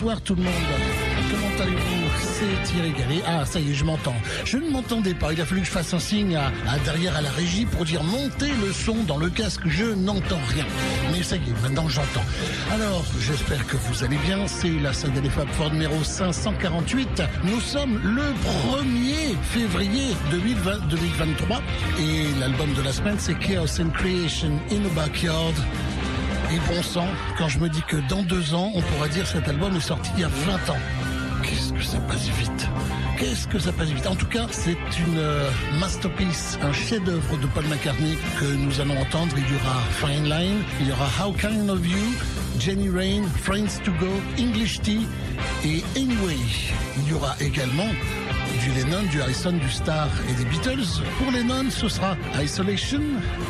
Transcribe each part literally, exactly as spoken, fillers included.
bonsoir tout le monde. Comment allez-vous? C'est Thierry Gallet. Ah, ça y est, je m'entends. Je ne m'entendais pas. Il a fallu que je fasse un signe à, à derrière à la régie pour dire montez le son dans le casque. Je n'entends rien. Mais ça y est, maintenant j'entends. Alors, j'espère que vous allez bien. C'est la saga des Fab Four numéro cinq cent quarante-huit. Nous sommes le premier février deux mille vingt-trois. Et l'album de la semaine, c'est Chaos and Creation in a Backyard. Et bon sang, quand je me dis que dans deux ans, on pourra dire que cet album est sorti il y a vingt ans. Qu'est-ce que ça passe vite? Qu'est-ce que ça passe vite? En tout cas, c'est une euh, masterpiece, un chef-d'œuvre de Paul McCartney que nous allons entendre. Il y aura Fine Line, il y aura How Kind of You, Jenny Rain, Friends to Go, English Tea et Anyway. Il y aura également du Lennon, du Harrison, du Starr et des Beatles. Pour Lennon, ce sera Isolation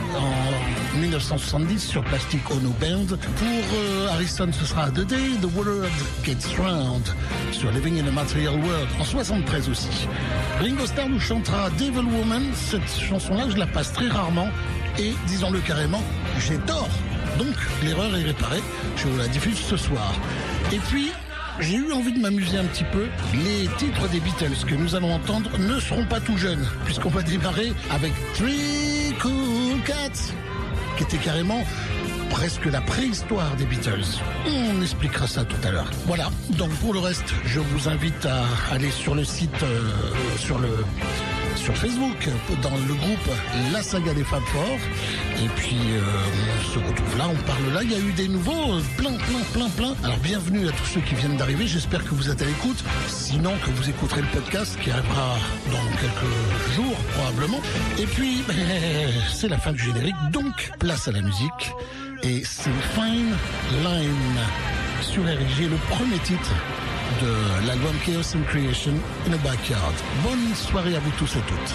en dix-neuf cent soixante-dix sur Plastic Ono Band. Pour euh, Harrison, ce sera The Day the World Gets Round sur Living in a Material World en soixante-treize aussi. Ringo Starr nous chantera Devil Woman. Cette chanson-là, je la passe très rarement et, disons-le carrément, j'ai tort. Donc, l'erreur est réparée. Je vous la diffuse ce soir. Et puis, j'ai eu envie de m'amuser un petit peu. Les titres des Beatles que nous allons entendre ne seront pas tout jeunes, puisqu'on va démarrer avec Three Cool Cats, qui était carrément presque la préhistoire des Beatles. On expliquera ça tout à l'heure. Voilà, donc pour le reste, je vous invite à aller sur le site, euh, sur le... sur Facebook, dans le groupe La Saga des Fab Four. Et puis, euh, on se retrouve là, on parle là. Il y a eu des nouveaux, plein, plein, plein, plein. Alors, bienvenue à tous ceux qui viennent d'arriver. J'espère que vous êtes à l'écoute. Sinon, que vous écouterez le podcast qui arrivera dans quelques jours, probablement. Et puis, c'est la fin du générique. Donc, place à la musique. Et c'est Fine Line sur R I G, le premier titre de l'album Chaos and Creation in a Backyard. Bonne soirée à vous tous et toutes.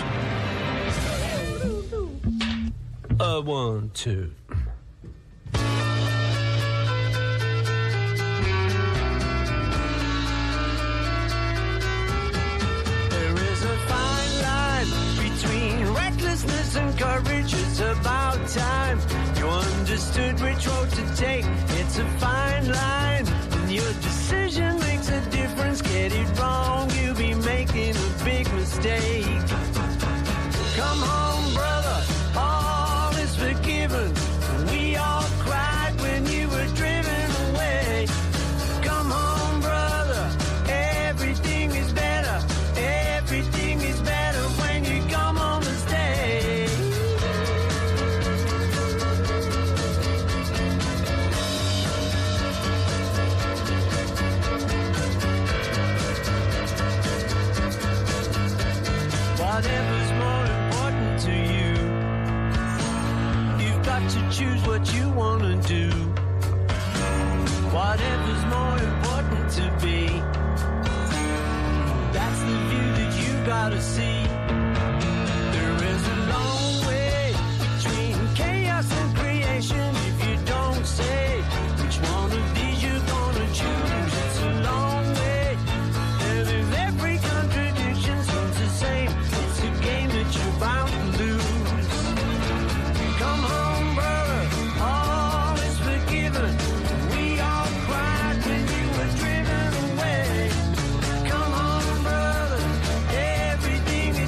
Uh, one, two. There is a fine line between recklessness and courage. It's about time you understood which road to take. It's a fine line, and your decision makes a difference. Get it wrong, you'll be making a big mistake. Come home, brother, all is forgiven. We all cried when you were driven away. Come home, brother, everything is better. Everything is better when you come home and stay. Whatever's more important to you, you've got to choose what you want to do. Whatever's more important to be, that's the view that you gotta see. There is a long way between chaos and creation. If you don't say which one of these you're gonna choose, it's a long way. And if every contradiction seems the same, it's a game that you're bound to lose. Come home, brother, all is forgiven. We all cried when you were driven away. Come home, brother, everything is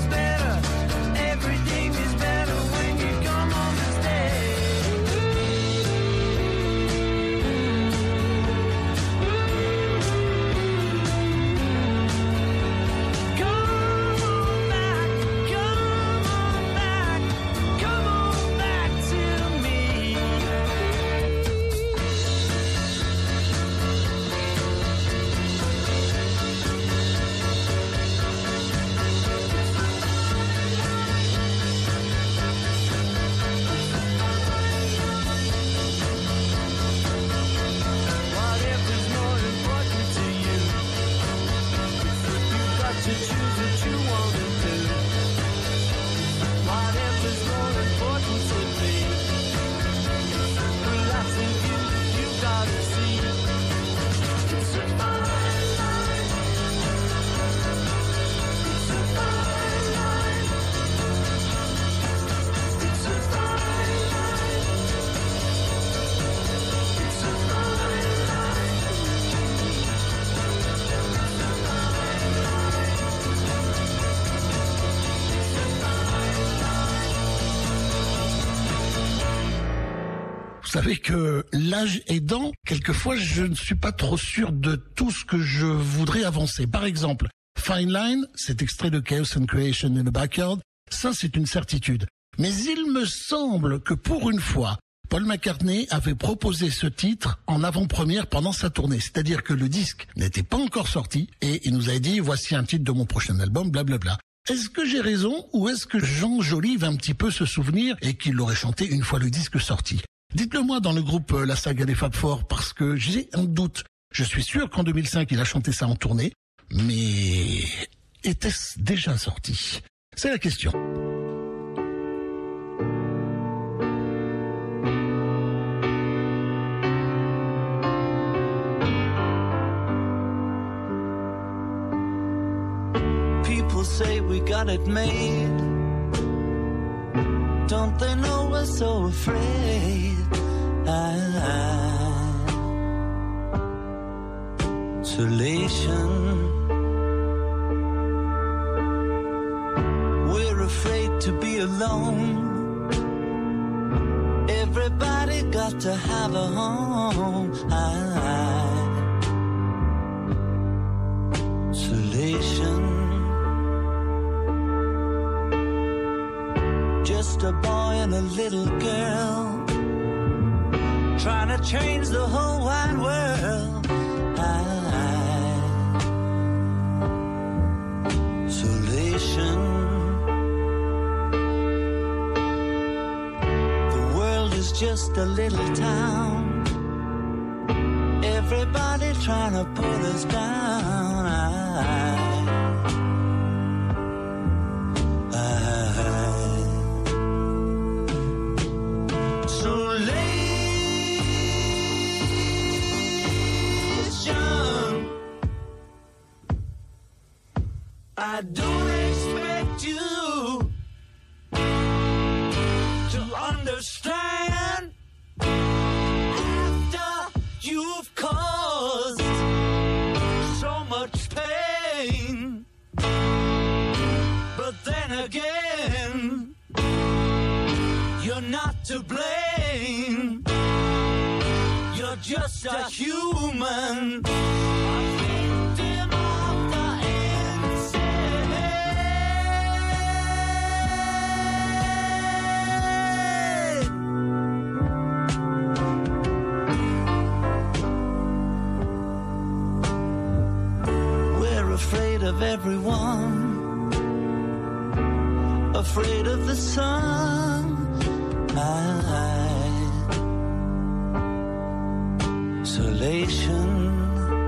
Vous savez que l'âge aidant, quelquefois je ne suis pas trop sûr de tout ce que je voudrais avancer. Par exemple, Fine Line, cet extrait de Chaos and Creation in the Backyard, ça c'est une certitude. Mais il me semble que pour une fois, Paul McCartney avait proposé ce titre en avant-première pendant sa tournée. C'est-à-dire que le disque n'était pas encore sorti et il nous avait dit « Voici un titre de mon prochain album, blablabla ». Est-ce que j'ai raison ou est-ce que Jean Joly va un petit peu se souvenir et qu'il l'aurait chanté une fois le disque sorti? Dites-le moi dans le groupe La Saga des Fab Four parce que j'ai un doute. Je suis sûr qu'en deux mille cinq, il a chanté ça en tournée, mais était-ce déjà sorti? C'est la question. People say we got it made. Don't they know we're so afraid? Isolation. We're afraid to be alone. Everybody got to have a home. Isolation. Just a boy and a little girl trying to change the whole wide world. Isolation. The world is just a little town. Everybody trying to put us down. I don't expect you to understand after you've caused so much pain. But then again, you're not to blame. You're just a human. Afraid of everyone, afraid of the sun. Isolation.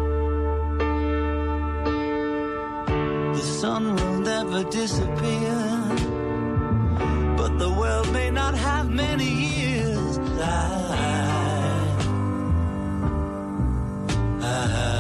The sun will never disappear, but the world may not have many years. I, I,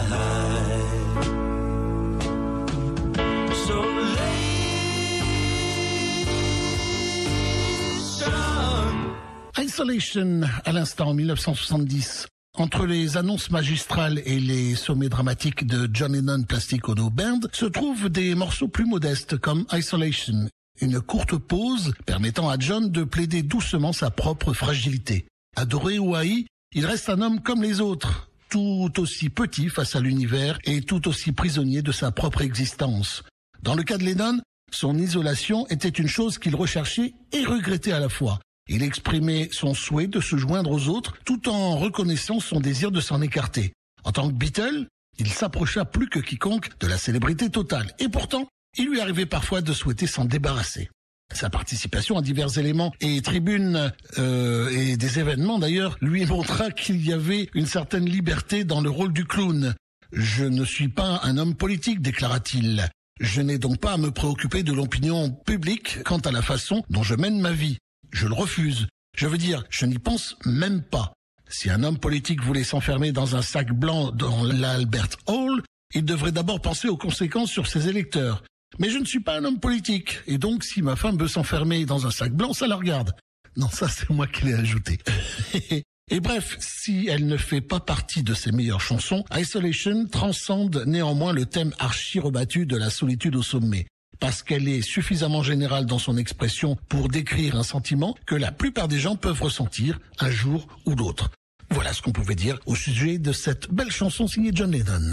Isolation, à l'instant, en mille neuf cent soixante-dix. Entre les annonces magistrales et les sommets dramatiques de John Lennon Plastic Ono Band se trouvent des morceaux plus modestes comme Isolation, une courte pause permettant à John de plaider doucement sa propre fragilité. Adoré ou haï, il reste un homme comme les autres, tout aussi petit face à l'univers et tout aussi prisonnier de sa propre existence. Dans le cas de Lennon, son isolation était une chose qu'il recherchait et regrettait à la fois. Il exprimait son souhait de se joindre aux autres tout en reconnaissant son désir de s'en écarter. En tant que Beatle, il s'approcha plus que quiconque de la célébrité totale. Et pourtant, il lui arrivait parfois de souhaiter s'en débarrasser. Sa participation à divers éléments et tribunes euh, et des événements d'ailleurs lui montra qu'il y avait une certaine liberté dans le rôle du clown. « Je ne suis pas un homme politique », déclara-t-il. « Je n'ai donc pas à me préoccuper de l'opinion publique quant à la façon dont je mène ma vie. Je le refuse. Je veux dire, je n'y pense même pas. Si un homme politique voulait s'enfermer dans un sac blanc dans l'Albert Hall, il devrait d'abord penser aux conséquences sur ses électeurs. Mais je ne suis pas un homme politique, et donc si ma femme veut s'enfermer dans un sac blanc, ça la regarde. » Non, ça c'est moi qui l'ai ajouté. Et bref, si elle ne fait pas partie de ses meilleures chansons, Isolation transcende néanmoins le thème archi rebattu de la solitude au sommet. parce qu'elle est suffisamment générale dans son expression pour décrire un sentiment que la plupart des gens peuvent ressentir un jour ou l'autre. Voilà ce qu'on pouvait dire au sujet de cette belle chanson signée John Lennon.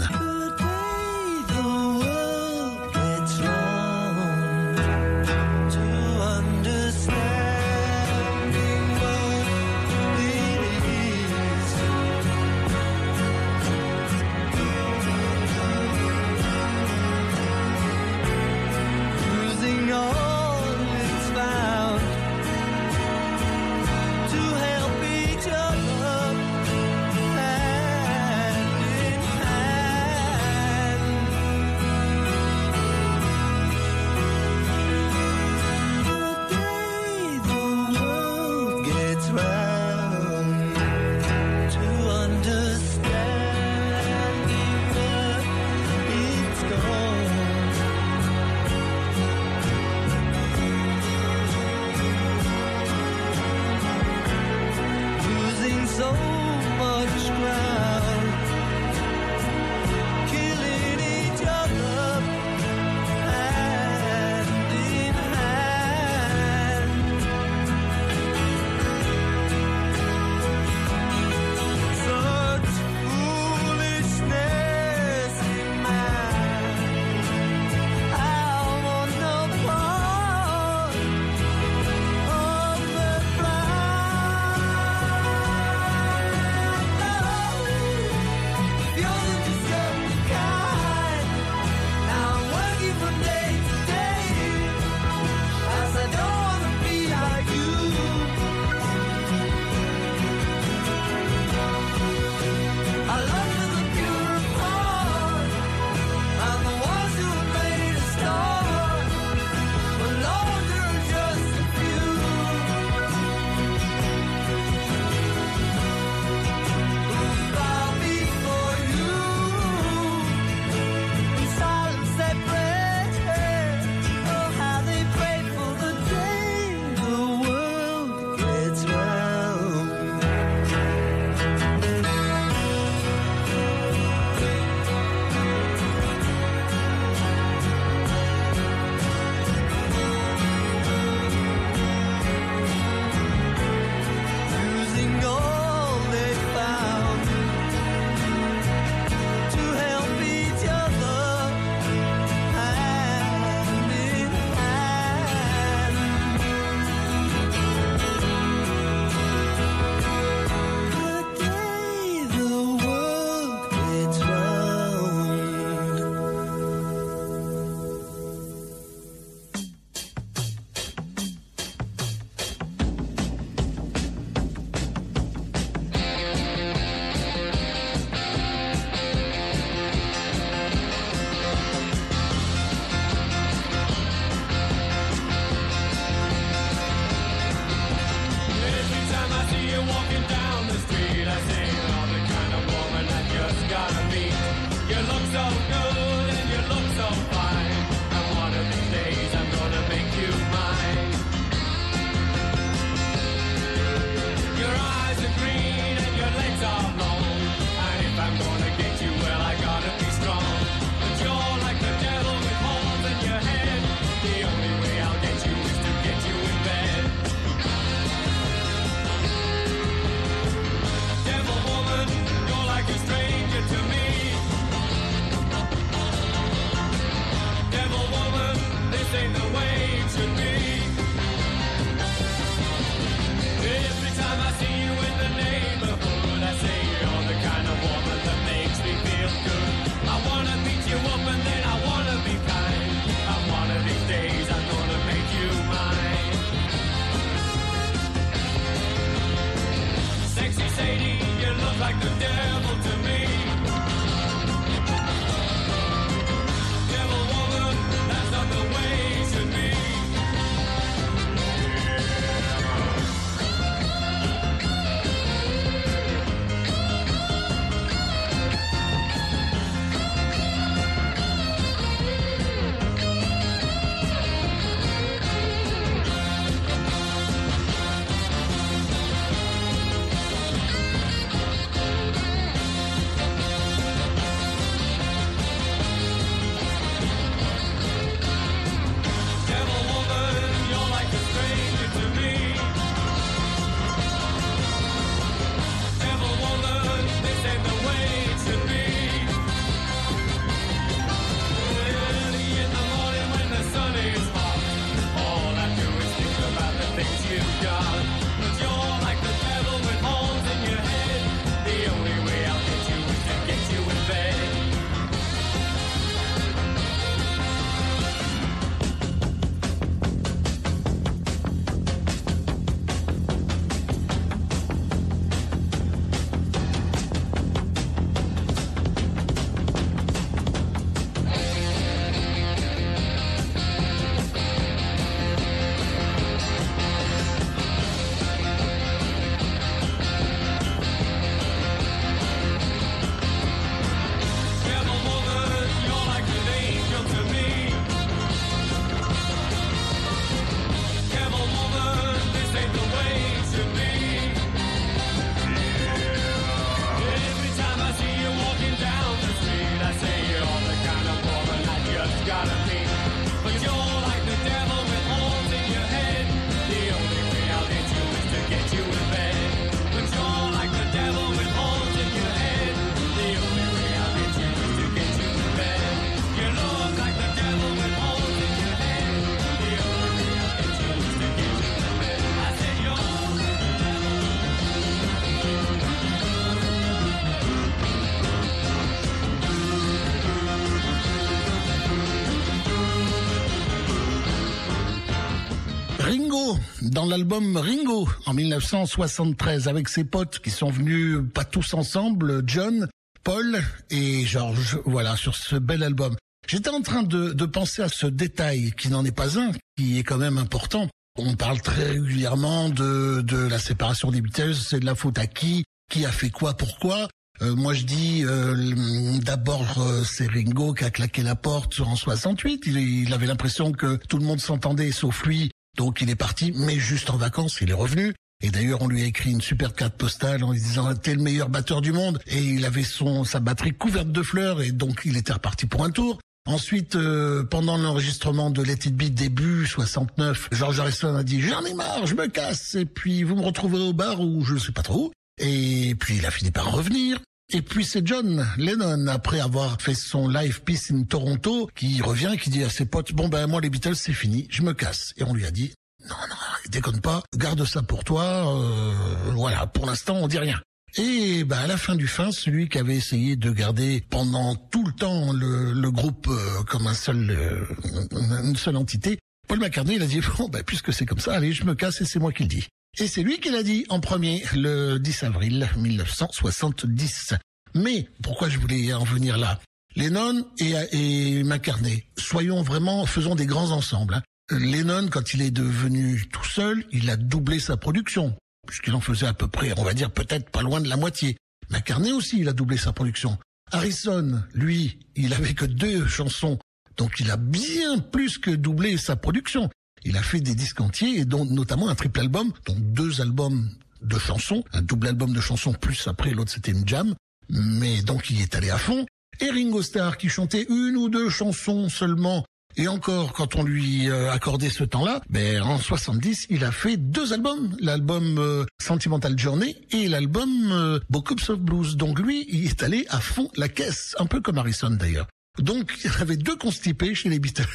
dans l'album Ringo en mille neuf cent soixante-treize avec ses potes qui sont venus pas tous ensemble, John, Paul et George, voilà, sur ce bel album. J'étais en train de, de penser à ce détail qui n'en est pas un, qui est quand même important. On parle très régulièrement de, de la séparation des Beatles, c'est de la faute à qui, qui a fait quoi, pourquoi. Euh, moi je dis euh, d'abord euh, c'est Ringo qui a claqué la porte en soixante-huit, il, il avait l'impression que tout le monde s'entendait sauf lui, donc il est parti, mais juste en vacances, il est revenu. Et d'ailleurs, on lui a écrit une super carte postale en lui disant « T'es le meilleur batteur du monde ». Et il avait son sa batterie couverte de fleurs et donc il était reparti pour un tour. Ensuite, euh, pendant l'enregistrement de Let It Be début soixante-neuf, George Harrison a dit « J'en ai marre, je me casse et puis vous me retrouvez au bar ou je ne sais pas trop où ». Et puis il a fini par revenir. Et puis c'est John Lennon, après avoir fait son live Peace in Toronto, qui revient et qui dit à ses potes « Bon ben moi les Beatles c'est fini, je me casse ». Et on lui a dit « Non, non, déconne pas, garde ça pour toi, euh, voilà, pour l'instant on dit rien ». Et bah à la fin du fin, celui qui avait essayé de garder pendant tout le temps le, le groupe euh, comme un seul, euh, une seule entité, Paul McCartney, il a dit « Bon bah puisque c'est comme ça, allez je me casse et c'est moi qui le dis ». Et c'est lui qui l'a dit en premier, le dix avril mille neuf cent soixante-dix. Mais pourquoi je voulais en venir là ? Lennon et, et McCartney, soyons vraiment, faisons des grands ensembles. Hein. Lennon, quand il est devenu tout seul, il a doublé sa production, puisqu'il en faisait à peu près, on va dire peut-être pas loin de la moitié. McCartney aussi, il a doublé sa production. Harrison, lui, il avait que deux chansons, donc il a bien plus que doublé sa production. Il a fait des disques entiers, et dont notamment un triple album, donc deux albums de chansons, un double album de chansons, plus après l'autre c'était une jam, mais donc il est allé à fond. Et Ringo Starr qui chantait une ou deux chansons seulement, et encore quand on lui euh, accordait ce temps-là, ben en soixante-dix il a fait deux albums, l'album euh, Sentimental Journey et l'album euh, Books of Blues. Donc lui il est allé à fond la caisse, un peu comme Harrison d'ailleurs. Donc, il y avait deux constipés chez les Beatles.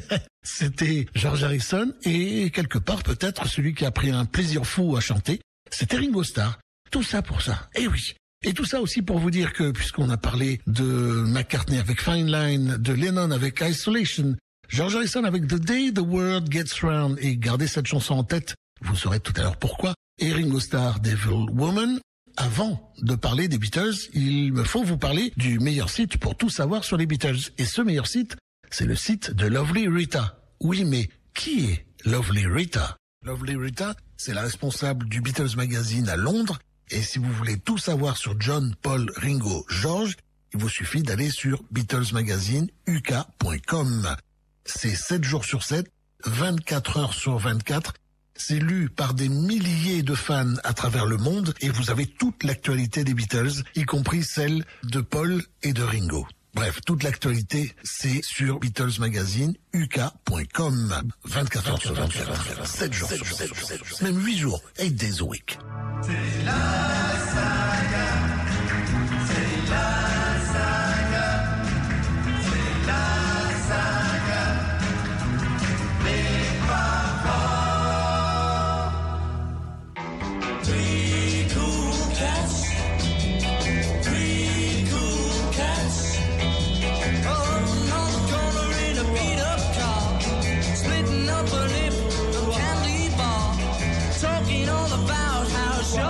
C'était George Harrison et quelque part peut-être celui qui a pris un plaisir fou à chanter, c'était Ringo Starr. Tout ça pour ça. Et oui. Et tout ça aussi pour vous dire que, puisqu'on a parlé de McCartney avec Fine Line, de Lennon avec Isolation, George Harrison avec The Day the World Gets Round, et gardez cette chanson en tête, vous saurez tout à l'heure pourquoi, et Ringo Starr, Devil Woman. Avant de parler des Beatles, il me faut vous parler du meilleur site pour tout savoir sur les Beatles. Et ce meilleur site, c'est le site de Lovely Rita. Oui, mais qui est Lovely Rita ? Lovely Rita, c'est la responsable du Beatles Magazine à Londres. Et si vous voulez tout savoir sur John, Paul, Ringo, George, il vous suffit d'aller sur Beatles Magazine U K point com. C'est sept jours sur sept, vingt-quatre heures sur vingt-quatre. C'est lu par des milliers de fans à travers le monde et vous avez toute l'actualité des Beatles, y compris celle de Paul et de Ringo. Bref, toute l'actualité, c'est sur Beatles Magazine U K point com. vingt-quatre heures sur vingt-quatre, sept jours sur sept, même huit jours, eight days a week. C'est la saga, c'est la saga, c'est la saga, les parents. Three cool cats, three cool cats, all on the corner in a beat-up car, splitting up a lip, a candy bar, talking all about how sure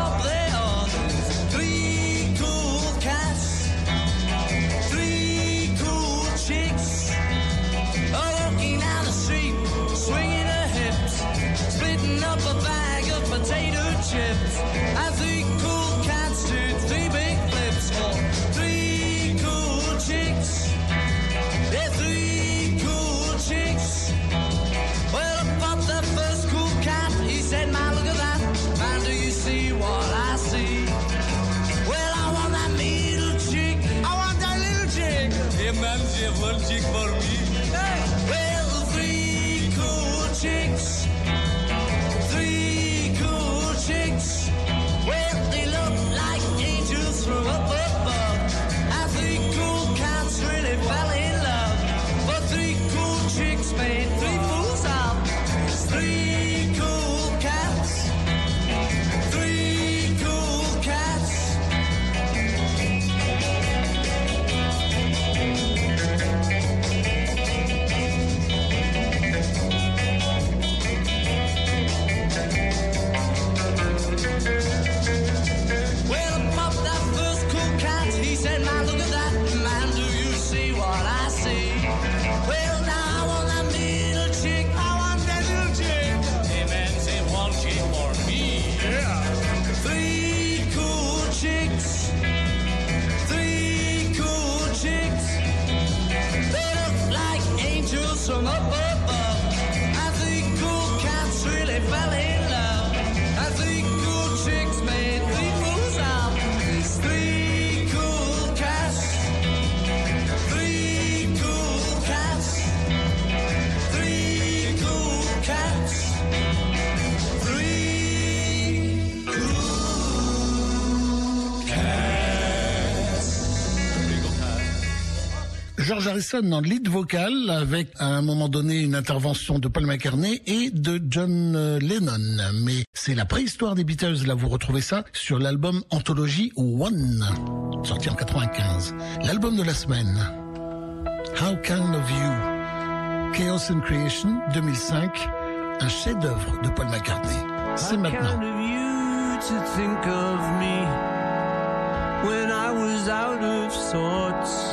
George Harrison en lead vocal avec à un moment donné une intervention de Paul McCartney et de John Lennon. Mais c'est la préhistoire des Beatles, là vous retrouvez ça sur l'album Anthology One, sorti en quatre-vingt-quinze. L'album de la semaine, How Kind of You, Chaos and Creation deux mille cinq, un chef-d'œuvre de Paul McCartney. C'est maintenant. To think of me when I was out of sorts,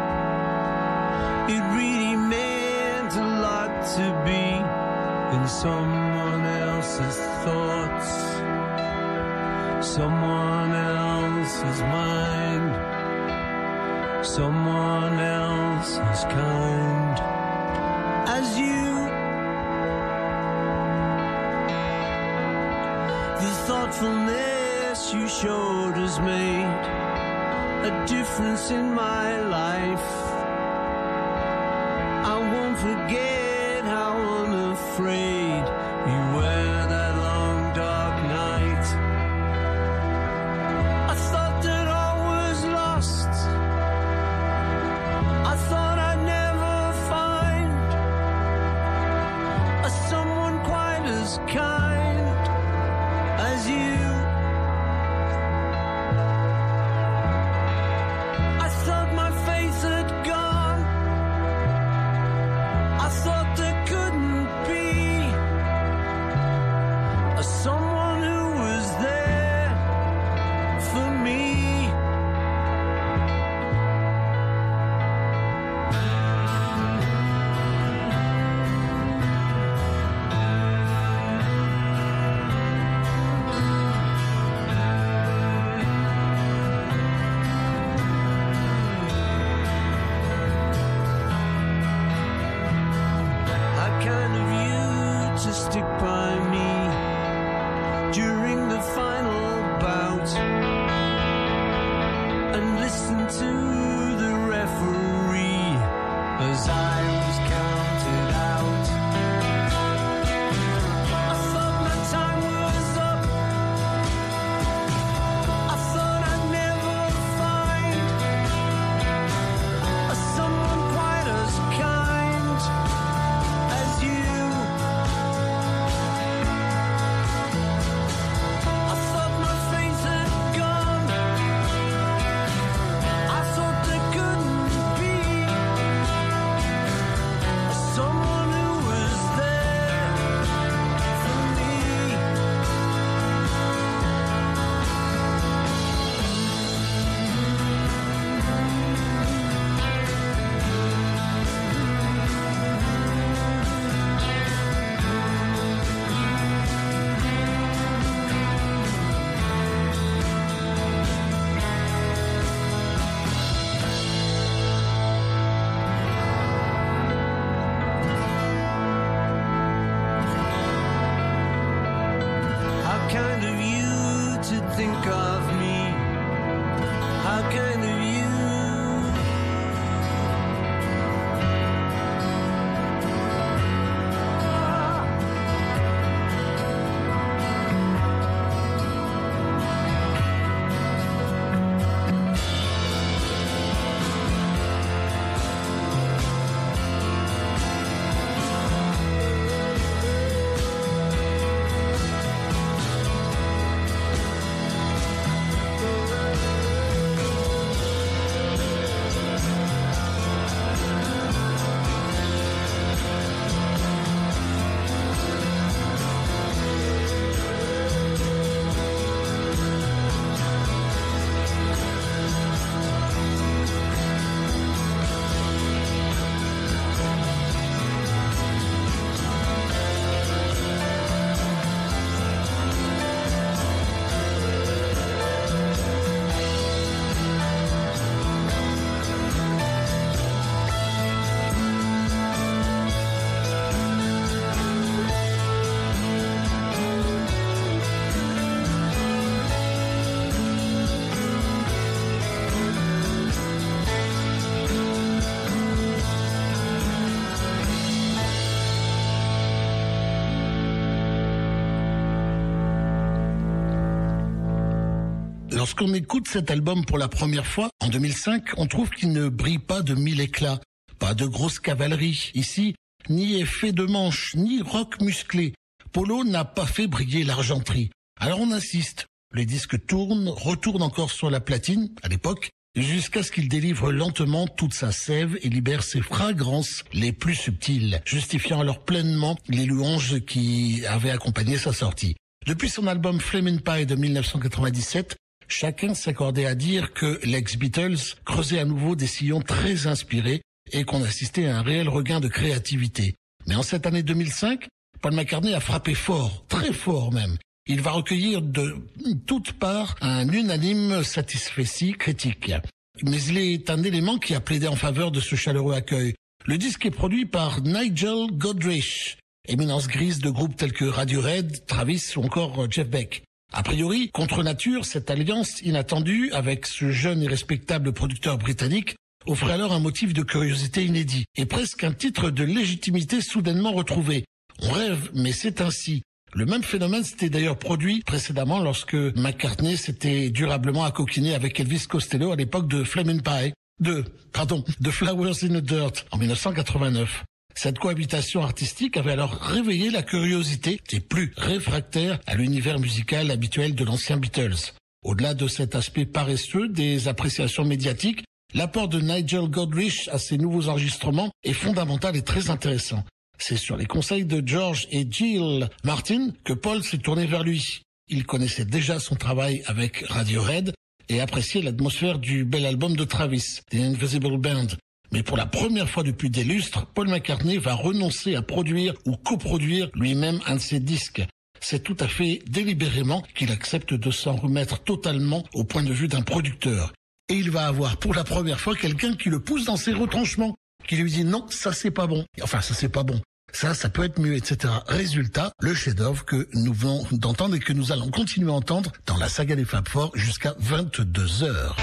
it really meant a lot to be in someone else's thoughts, someone else's mind, someone else's kind, as you. Thoughtfulness you showed has made a difference in my life. I won't forget how unafraid you were that long dark night. I thought that all was lost. I thought I'd never find a someone quite as kind as you. I thought my faith had gone. I thought there couldn't be a someone who was there for me. Stick by me during the final bout and listen to the referee as I was counted out. I thought my time was up. I thought I'd never find a someone quite as kind as you. Kind of you to think of me. How kind of you. Lorsqu'on écoute cet album pour la première fois, en deux mille cinq, on trouve qu'il ne brille pas de mille éclats. Pas de grosse cavalerie. Ici, ni effet de manche, ni rock musclé. Polo n'a pas fait briller l'argenterie. Alors on insiste. Les disques tournent, retournent encore sur la platine, à l'époque, jusqu'à ce qu'il délivre lentement toute sa sève et libère ses fragrances les plus subtiles, justifiant alors pleinement les louanges qui avaient accompagné sa sortie. Depuis son album Flamin' Pie de mille neuf cent quatre-vingt-dix-sept, chacun s'accordait à dire que l'ex-Beatles creusait à nouveau des sillons très inspirés et qu'on assistait à un réel regain de créativité. Mais en cette année deux mille cinq, Paul McCartney a frappé fort, très fort même. Il va recueillir de toutes parts un unanime satisfecit critique. Mais il est un élément qui a plaidé en faveur de ce chaleureux accueil. Le disque est produit par Nigel Godrich, éminence grise de groupes tels que Radiohead, Travis ou encore Jeff Beck. A priori, contre nature, cette alliance inattendue avec ce jeune et respectable producteur britannique offrait alors un motif de curiosité inédit et presque un titre de légitimité soudainement retrouvé. On rêve, mais c'est ainsi. Le même phénomène s'était d'ailleurs produit précédemment lorsque McCartney s'était durablement accoquiné avec Elvis Costello à l'époque de Flamin' Pie, de, pardon, de Flowers in the Dirt en mille neuf cent quatre-vingt-neuf. Cette cohabitation artistique avait alors réveillé la curiosité des plus réfractaires à l'univers musical habituel de l'ancien Beatles. Au-delà de cet aspect paresseux des appréciations médiatiques, l'apport de Nigel Godrich à ces nouveaux enregistrements est fondamental et très intéressant. C'est sur les conseils de George et Jill Martin que Paul s'est tourné vers lui. Il connaissait déjà son travail avec Radiohead et appréciait l'atmosphère du bel album de Travis, The Invisible Band. Mais pour la première fois depuis des lustres, Paul McCartney va renoncer à produire ou coproduire lui-même un de ses disques. C'est tout à fait délibérément qu'il accepte de s'en remettre totalement au point de vue d'un producteur. Et il va avoir pour la première fois quelqu'un qui le pousse dans ses retranchements, qui lui dit non, ça c'est pas bon. Enfin, ça c'est pas bon. Ça, ça peut être mieux, et cetera. Résultat, le chef-d'œuvre que nous venons d'entendre et que nous allons continuer à entendre dans la saga des Fab Four jusqu'à vingt-deux heures.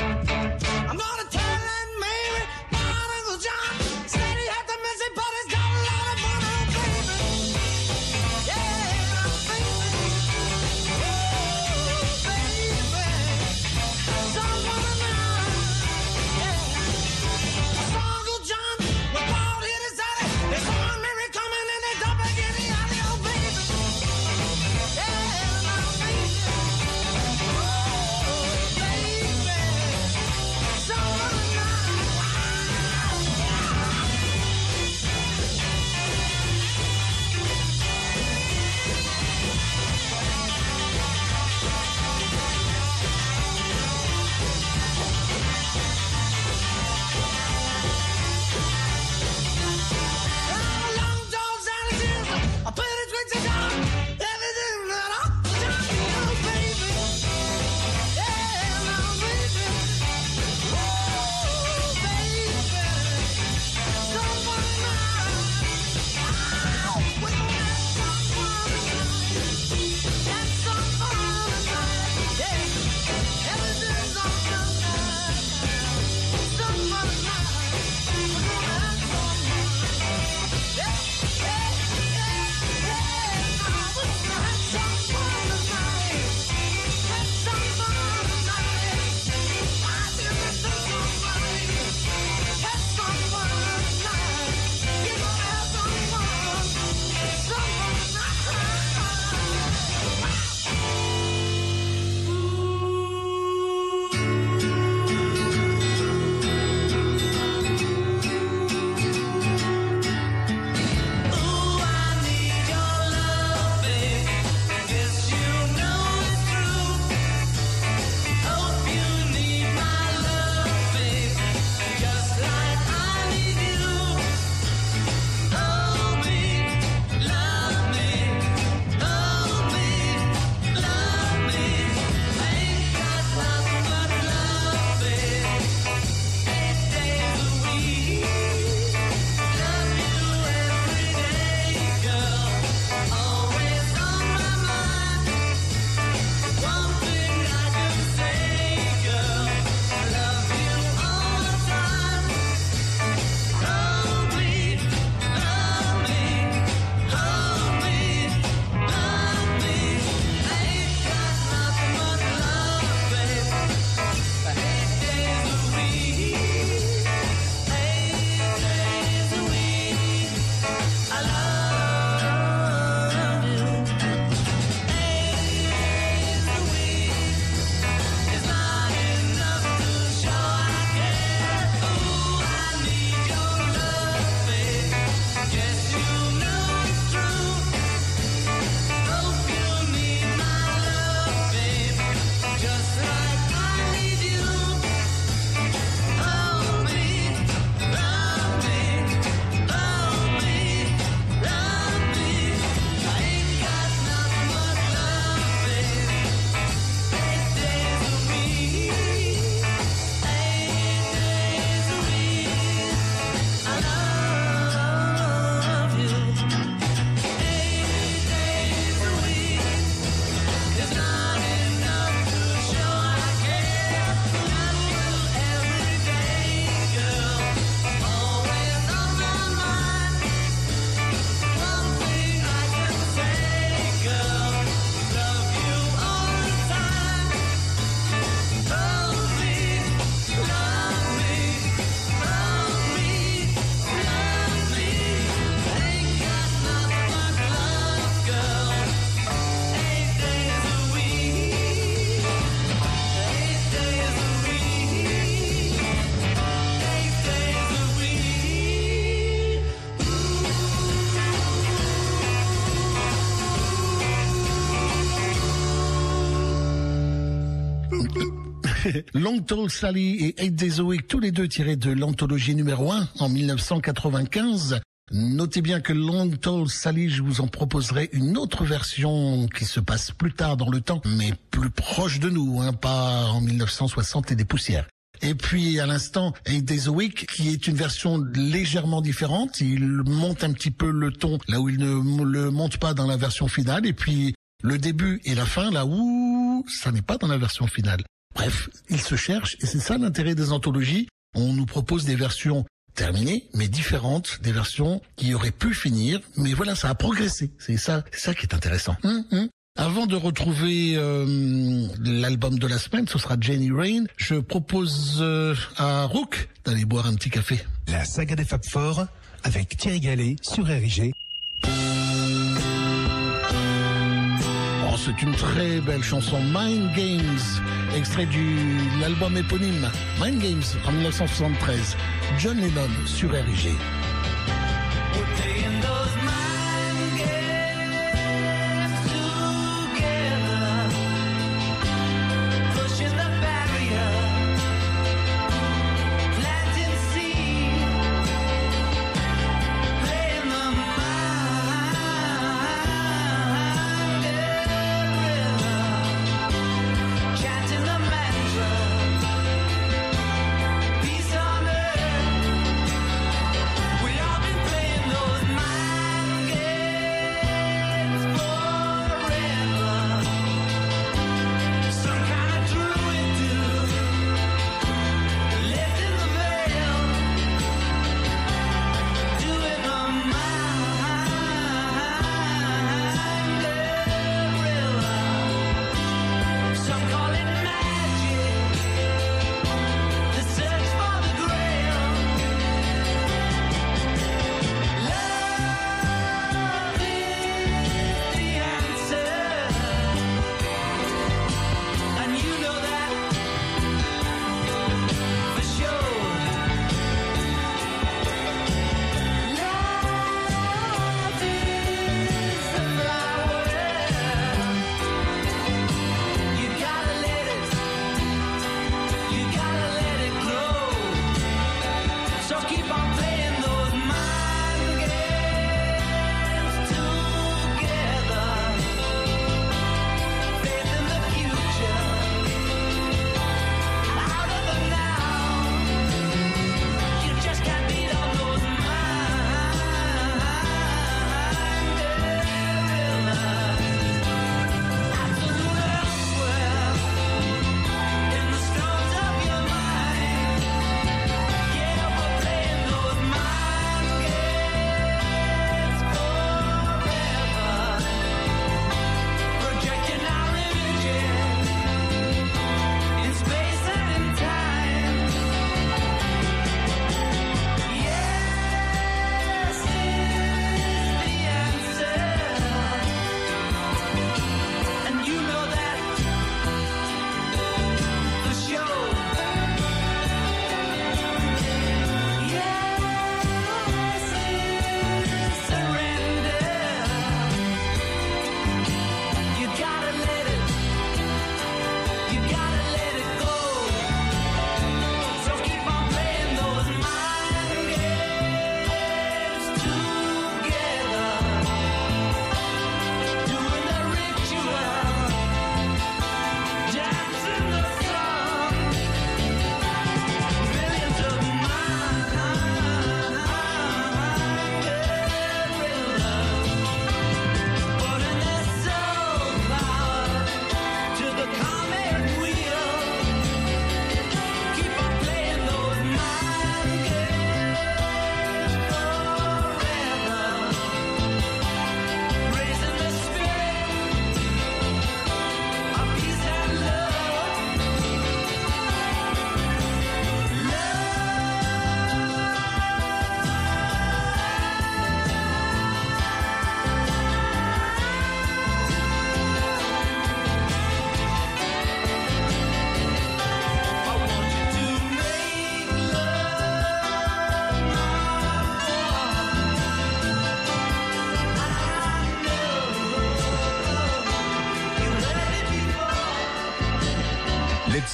Someone Long Tall Sally et Eight Days a Week, tous les deux tirés de l'anthologie numéro un en mille neuf cent quatre-vingt-quinze. Notez bien que Long Tall Sally, je vous en proposerai une autre version qui se passe plus tard dans le temps, mais plus proche de nous, hein, pas en mille neuf cent soixante et des poussières. Et puis à l'instant, Eight Days a Week, qui est une version légèrement différente. Il monte un petit peu le ton là où il ne le monte pas dans la version finale. Et puis le début et la fin, là où ça n'est pas dans la version finale. Bref, il se cherche et c'est ça l'intérêt des anthologies. On nous propose des versions terminées, mais différentes, des versions qui auraient pu finir. Mais voilà, ça a progressé. C'est ça, c'est ça qui est intéressant. Hum, hum. Avant de retrouver euh, l'album de la semaine, ce sera Jenny Rain. Je propose euh, à Rook d'aller boire un petit café. La saga des Fab Four avec Thierry Gallet sur R I G. Oh, c'est une très belle chanson, Mind Games, extrait de l'album éponyme Mind Games en mille neuf cent soixante-treize. John Lennon sur R I G. We all been playing those mind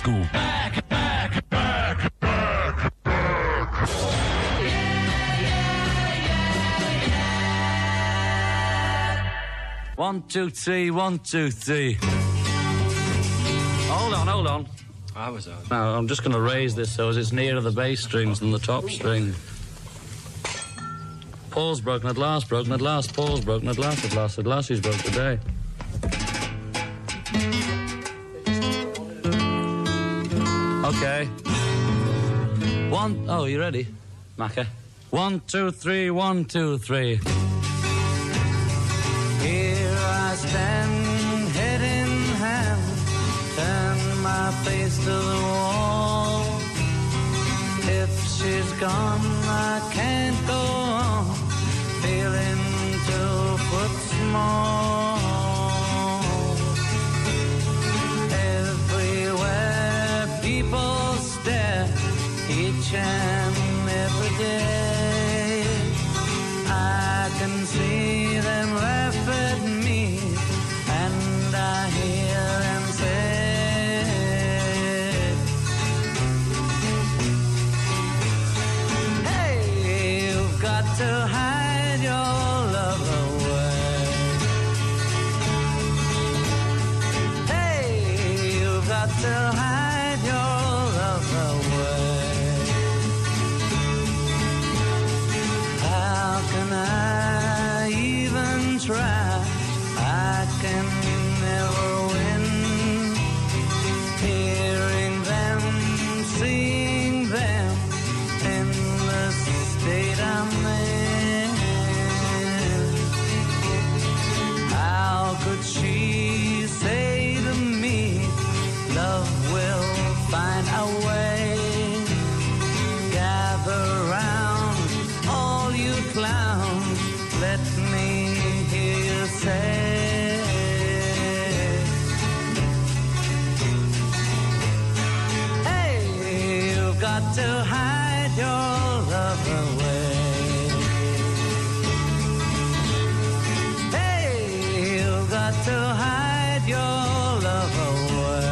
school. One, two, three, one, two, three. Hold on, hold on. I was on. Now, I'm just going to raise this so as it's nearer the bass strings than the top string. Paul's broken at last, broken at last, Paul's broken at last, at last, at last, he's broke today. Okay. One, oh, you ready, Macca? One, two, three, one, two, three. Here I stand, head in hand, turn my face to the wall. If she's gone, I can't go on, feeling two foot small. Everywhere people stare, each and every day. I can see them laugh at me, and I hear them say, hey, you've got to hide your love away. Hey, you've got to hide your love away. How can I even try? I can never win. Hearing them, seeing them in the state I'm in. How could she say to me, love will find a way? Gather round, all you clowns, let me hear you say, hey, you've got to hide your love away. Hey, you've got to hide your love away.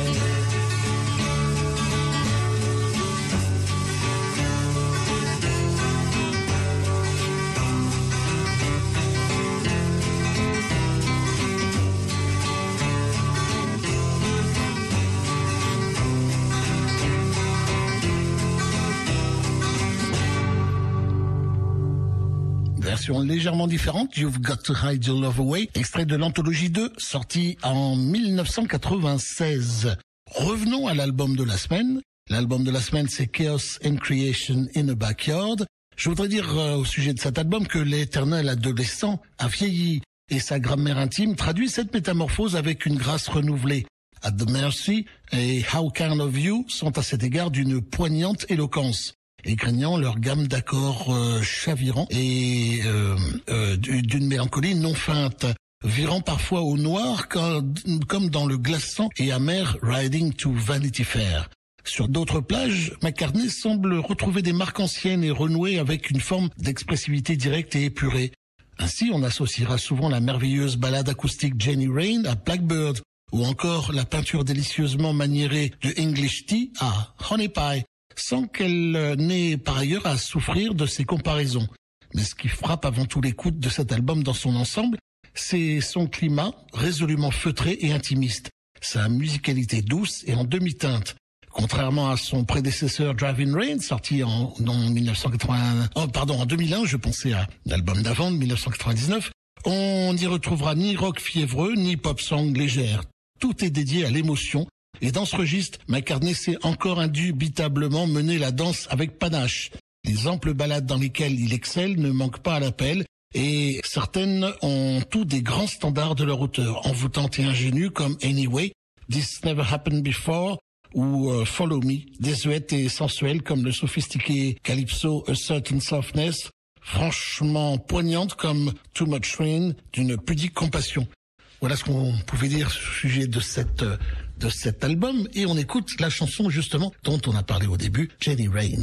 Version légèrement différente, You've Got to Hide Your Love Away, extrait de l'anthologie deux, sorti en mille neuf cent quatre-vingt-seize. Revenons à l'album de la semaine. L'album de la semaine, c'est Chaos and Creation in a Backyard. Je voudrais dire euh, au sujet de cet album que l'éternel adolescent a vieilli et sa grammaire intime traduit cette métamorphose avec une grâce renouvelée. At the Mercy et How Kind of You sont à cet égard d'une poignante éloquence, égraignant leur gamme d'accords euh, chavirants et euh, euh, d'une mélancolie non feinte, virant parfois au noir comme, comme dans le glaçant et amer Riding to Vanity Fair. Sur d'autres plages, McCartney semble retrouver des marques anciennes et renouer avec une forme d'expressivité directe et épurée. Ainsi, on associera souvent la merveilleuse ballade acoustique Jenny Rain à Blackbird, ou encore la peinture délicieusement maniérée de English Tea à Honey Pie, sans qu'elle n'ait par ailleurs à souffrir de ces comparaisons. Mais ce qui frappe avant tout l'écoute de cet album dans son ensemble, c'est son climat résolument feutré et intimiste, sa musicalité douce et en demi-teinte. Contrairement à son prédécesseur Driving Rain, sorti en, en mille neuf cent quatre-vingts, oh, pardon, en deux mille un, je pensais à l'album d'avant, de mille neuf cent quatre-vingt-dix-neuf, on n'y retrouvera ni rock fiévreux, ni pop song légère. Tout est dédié à l'émotion. Et dans ce registre, McCartney sait encore indubitablement mener la danse avec panache. Les amples ballades dans lesquelles il excelle ne manquent pas à l'appel, et certaines ont tous des grands standards de leur auteur, envoûtantes et ingénues comme Anyway, This Never Happened Before ou uh, Follow Me, désuètes et sensuelles comme le sophistiqué Calypso A Certain Softness, franchement poignante comme Too Much Rain, d'une pudique compassion. Voilà ce qu'on pouvait dire au sujet de cette de cet album, et on écoute la chanson justement dont on a parlé au début, Jenny Rain.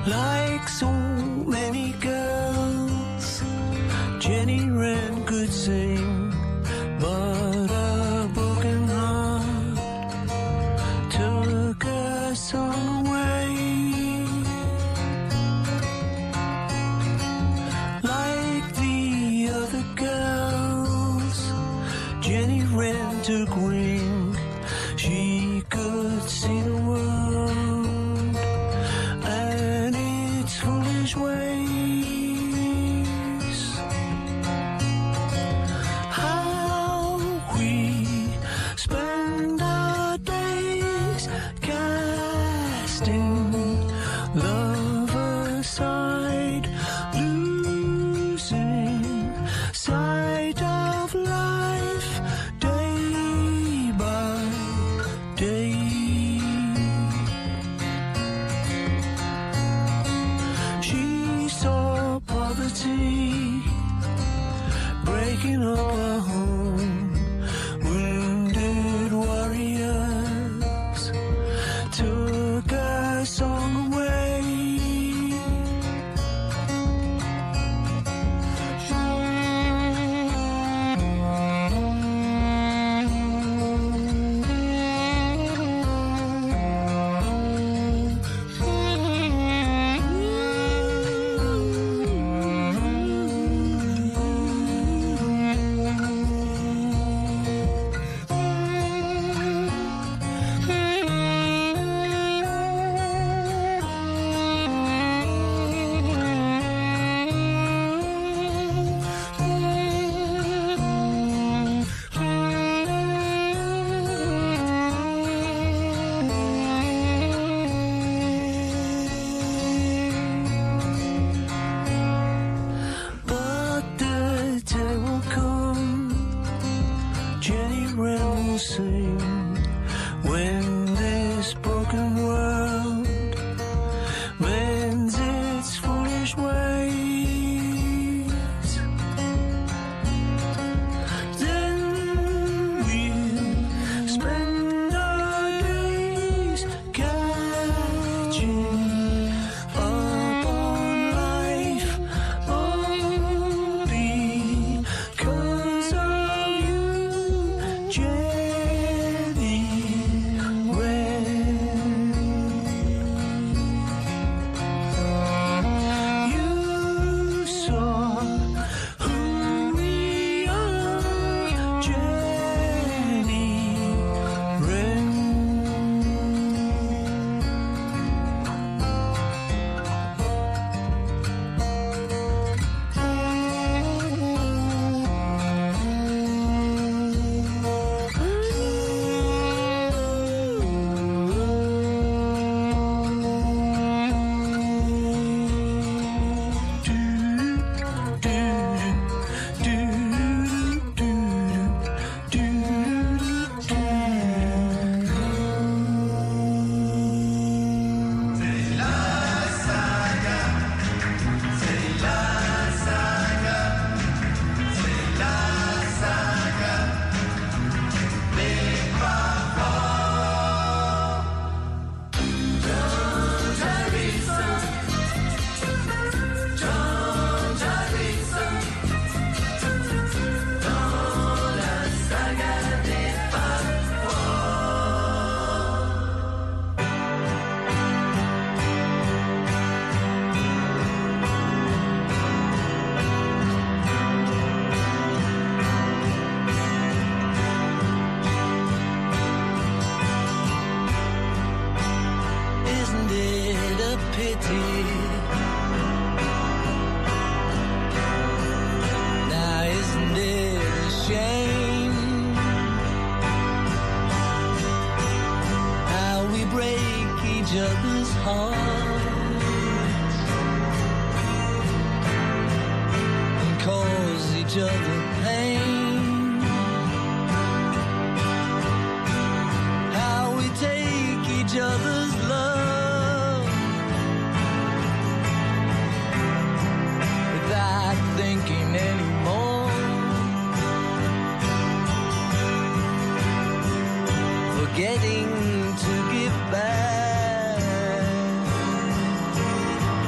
Like so many girls, Jenny Wren could sing, but a broken heart took her song away. Like the other girls, Jenny Wren took wing. She could see the world and its foolish ways. How we spend our days casting love aside, losing sight of life day by day. She saw poverty breaking up her home. Wounded warriors took her song away. But the day will come, Jenny Wren will sing, when this broken world mends its foolish ways. Then we'll spend our days catching up on life only 'cause of you, Jenny Wren. You saw who we are, Jenny Wren. Isn't it a pity? Now isn't it a shame how we break each other's hearts and cause each other pain? How we take each other's love without thinking anymore, forgetting to give back.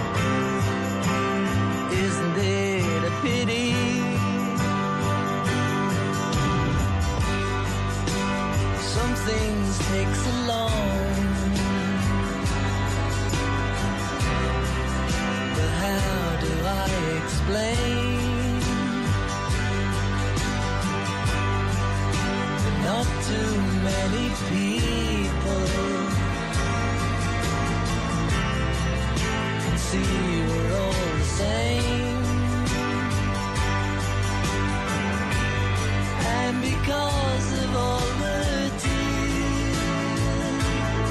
I explain? But not too many people can see we're all the same. And because of all the tears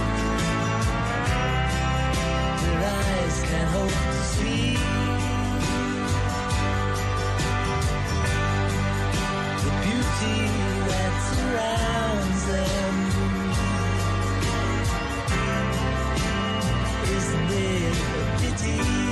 their eyes can't hope to see, the beauty that surrounds them, isn't it a pity?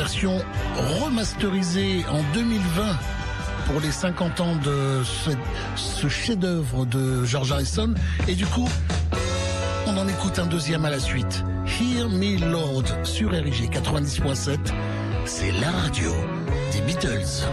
version remasterisée en deux mille vingt pour les cinquante ans de ce, ce chef-d'œuvre de George Harrison. Et du coup, on en écoute un deuxième à la suite. Hear Me Lord sur R I G quatre-vingt-dix point sept. C'est la radio des Beatles.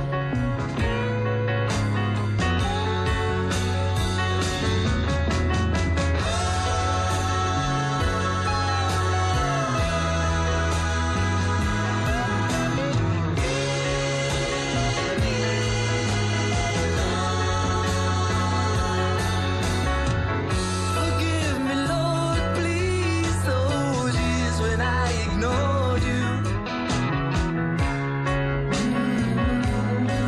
Forgive me, Lord, please, those years when I ignored you.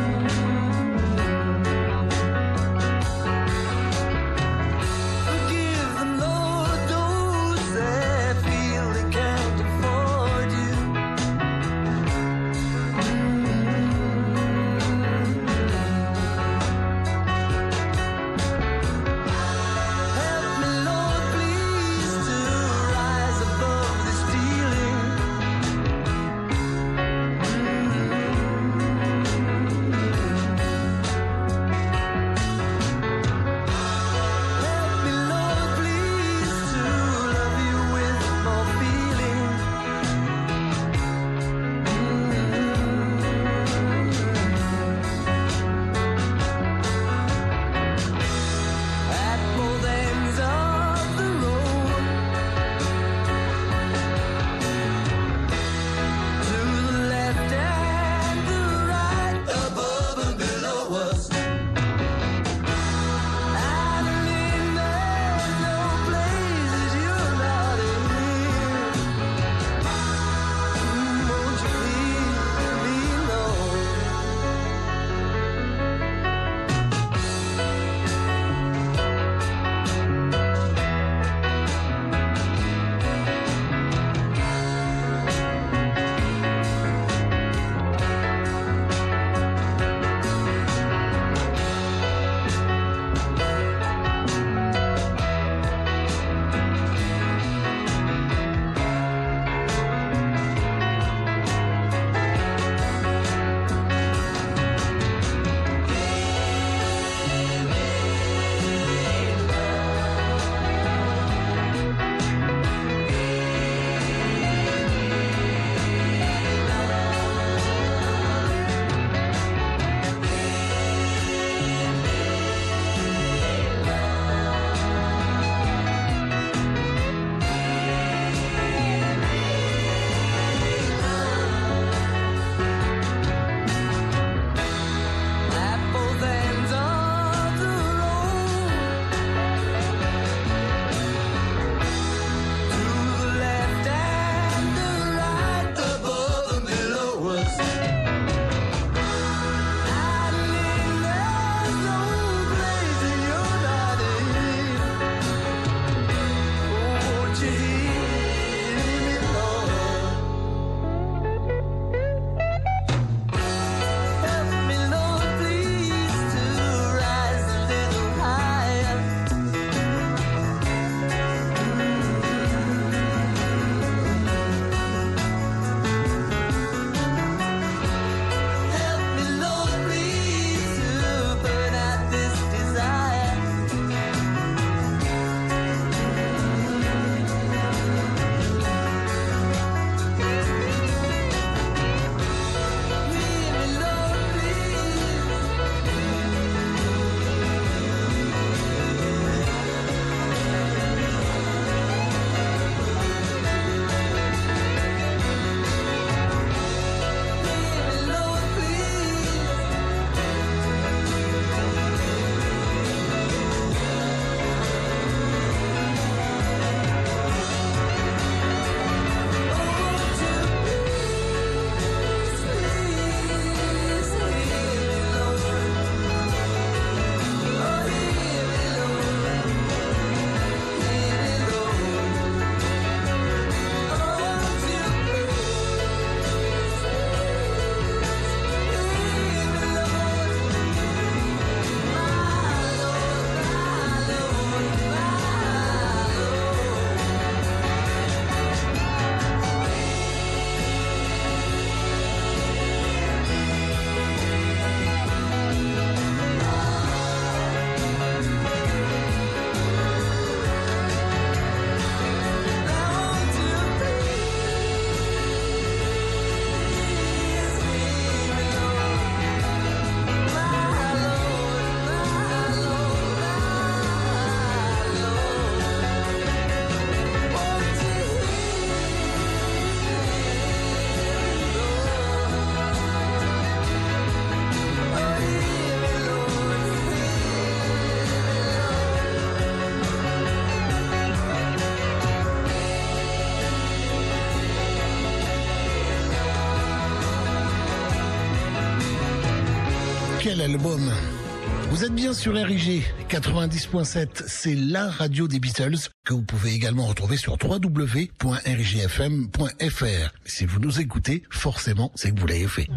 Quel album! Vous êtes bien sur R I G quatre-vingt-dix point sept, c'est la radio des Beatles que vous pouvez également retrouver sur w w w point r i g f m point f r. Si vous nous écoutez, forcément, c'est que vous l'avez fait.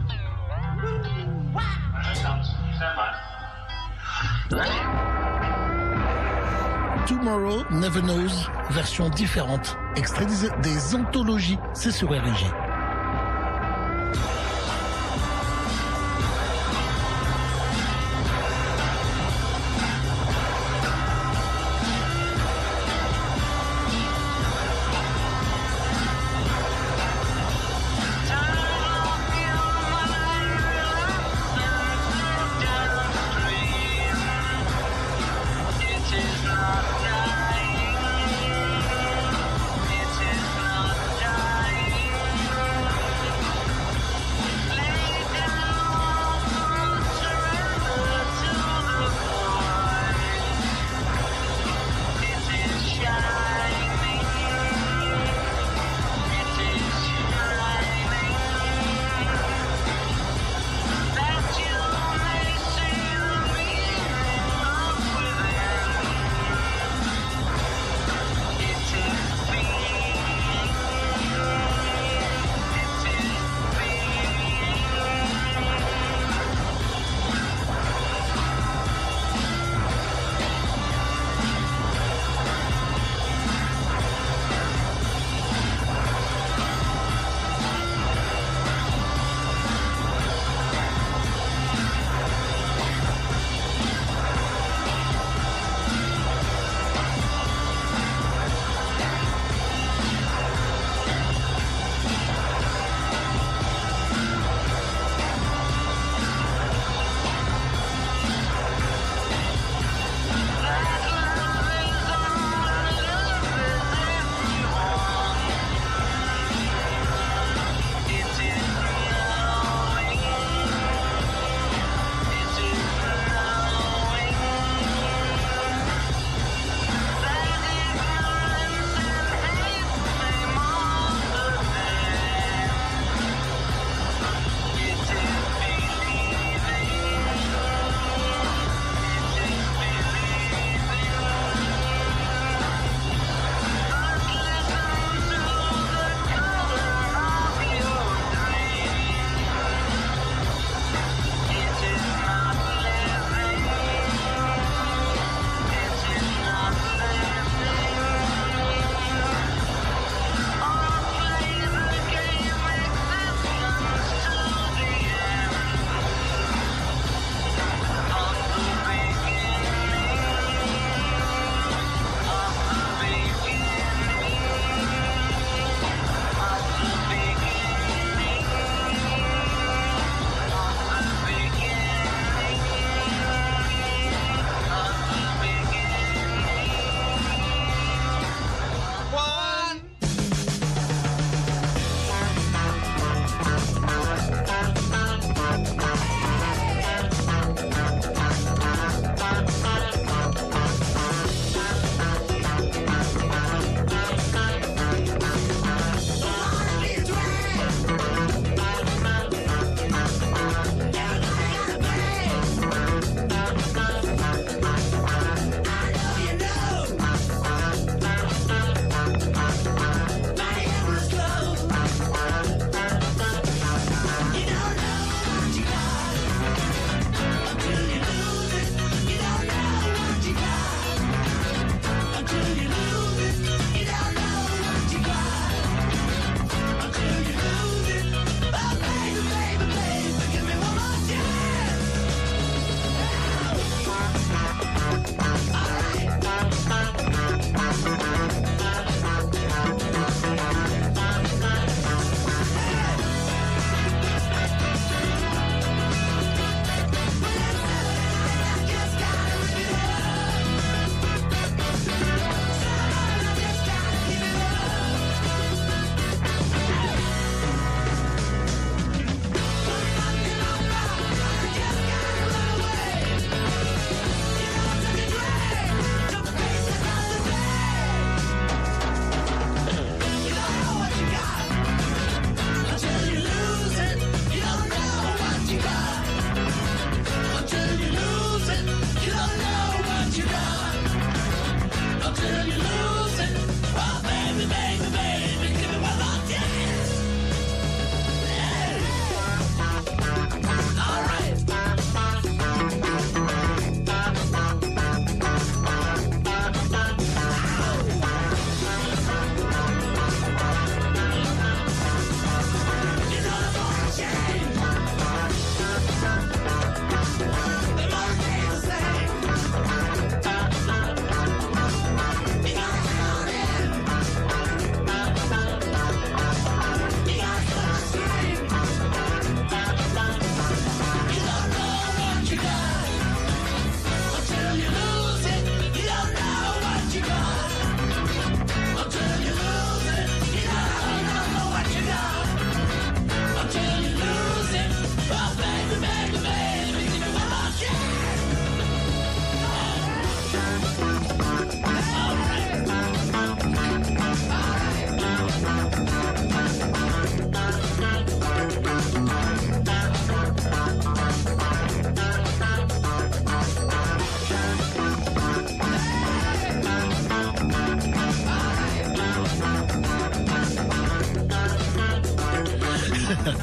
Tomorrow Never Knows, version différente, extrait des, des anthologies, c'est sur R I G. It is not dying.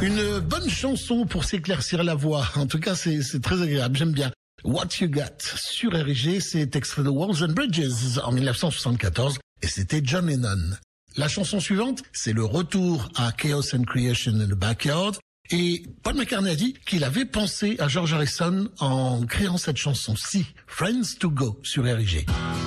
Une bonne chanson pour s'éclaircir la voix. En tout cas, c'est, c'est très agréable. J'aime bien. What You Got sur R G, c'est extrait de Walls and Bridges en dix-neuf cent soixante-quatorze et c'était John Lennon. La chanson suivante, c'est le retour à Chaos and Creation in the Backyard. Et Paul McCartney a dit qu'il avait pensé à George Harrison en créant cette chanson-ci, Friends to Go, sur R G.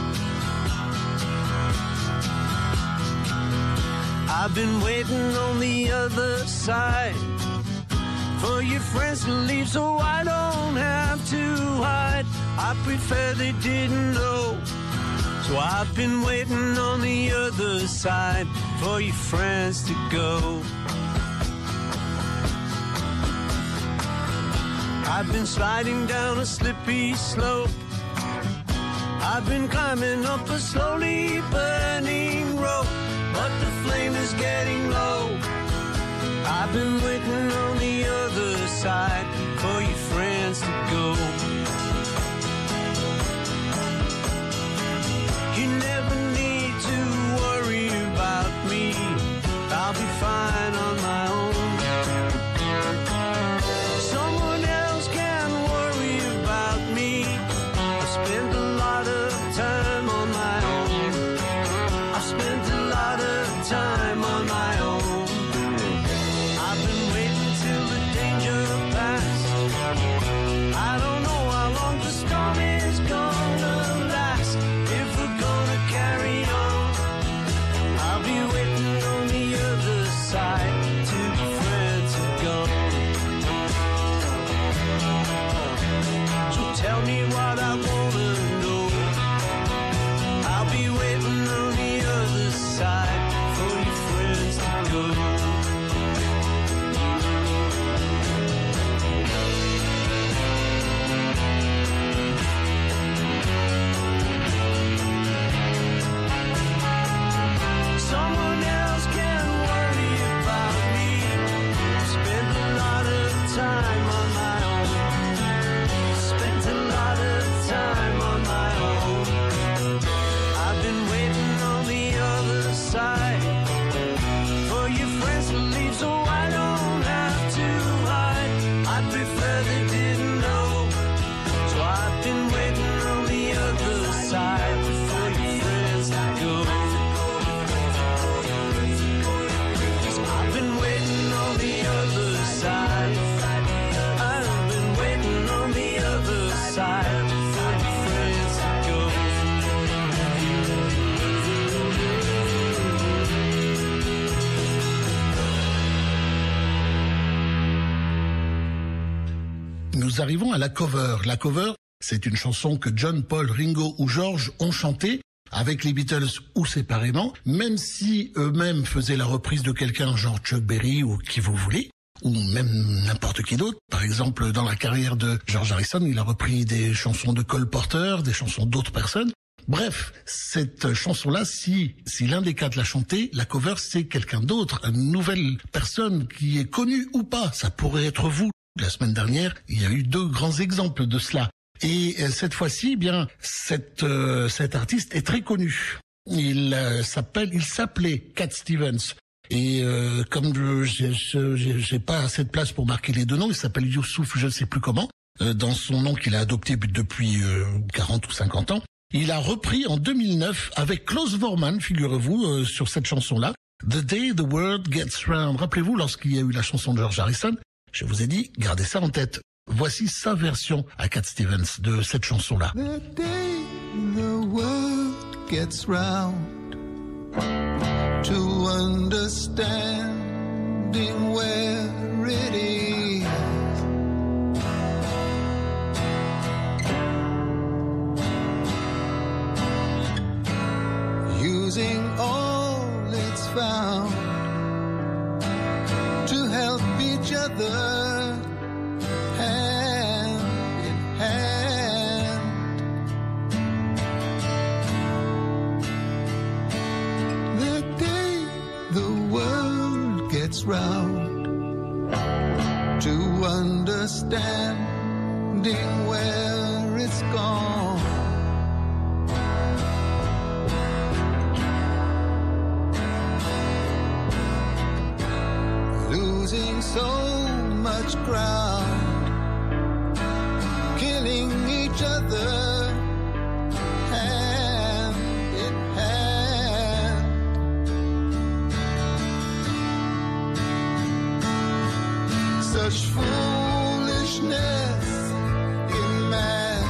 I've been waiting on the other side for your friends to leave so I don't have to hide. I prefer they didn't know. So I've been waiting on the other side for your friends to go. I've been sliding down a slippy slope. I've been climbing up a slowly burning rope, but the flame is getting low. I've been waiting on the other side for your friends to go. You never need to worry about me. I'll be fine on my own. Someone else can worry about me. I've spent a lot of time on my own. I've spent a lot of time on my own. I've been waiting till the danger passed. I don't know how long the storm is gonna last. If we're gonna carry on, I'll be waiting on the other side till the friends are gone. So tell me what I wanna know. I'll be waiting on the other side for your friends to go. Someone else can worry about me. Spend a lot of time on my own. Spent a lot of time on my own. I've been waiting on the other side for your friends to leave so I don't have to hide. I prefer they didn't know. So I've been waiting on the other side for your friends to go. I've been waiting on the other side. I've been waiting on the other side for your friends to go. Nous arrivons à la cover. La cover, c'est une chanson que John, Paul, Ringo ou George ont chantée avec les Beatles ou séparément, même si eux-mêmes faisaient la reprise de quelqu'un genre Chuck Berry ou qui vous voulez, ou même n'importe qui d'autre. Par exemple, dans la carrière de George Harrison, il a repris des chansons de Cole Porter, des chansons d'autres personnes. Bref, cette chanson-là, si, si l'un des quatre l'a chantée, la cover, c'est quelqu'un d'autre, une nouvelle personne qui est connue ou pas. Ça pourrait être vous. La semaine dernière, il y a eu deux grands exemples de cela. Et euh, cette fois-ci, eh bien, cette, euh, cet artiste est très connu. Il euh, s'appelle, il s'appelait Cat Stevens. Et euh, comme je j'ai, j'ai pas assez de place pour marquer les deux noms, il s'appelle Youssouf, je ne sais plus comment, euh, dans son nom qu'il a adopté depuis euh, quarante ou cinquante ans. Il a repris en deux mille neuf avec Klaus Voormann, figurez-vous, euh, sur cette chanson-là, The Day the World Gets Round. Rappelez-vous, lorsqu'il y a eu la chanson de George Harrison, je vous ai dit, gardez ça en tête. Voici sa version à Cat Stevens de cette chanson-là. The day the world gets round to understanding where it is, using all it's found to help each other hand in hand. The day the world gets round to understanding where it's gone, losing so each other hand in hand. Such foolishness in man.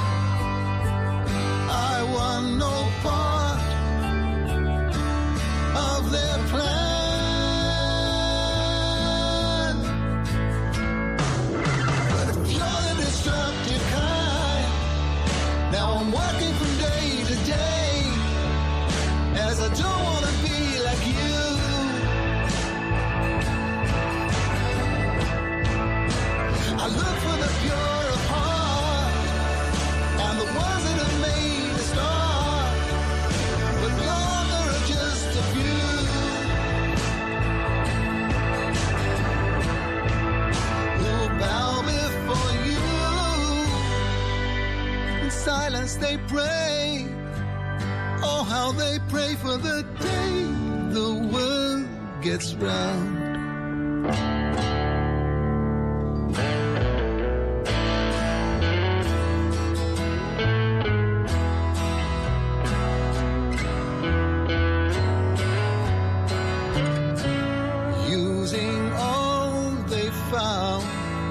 I want no part of their plan. But if you're the destructive kind, now I'm working from day to day, as I don't want to be like you. I look for the pure of heart and the ones that have made a start, but longer are just a few. Who'll bow before you. In silence they pray. Oh, how they pray for the day the world gets round. Using all they found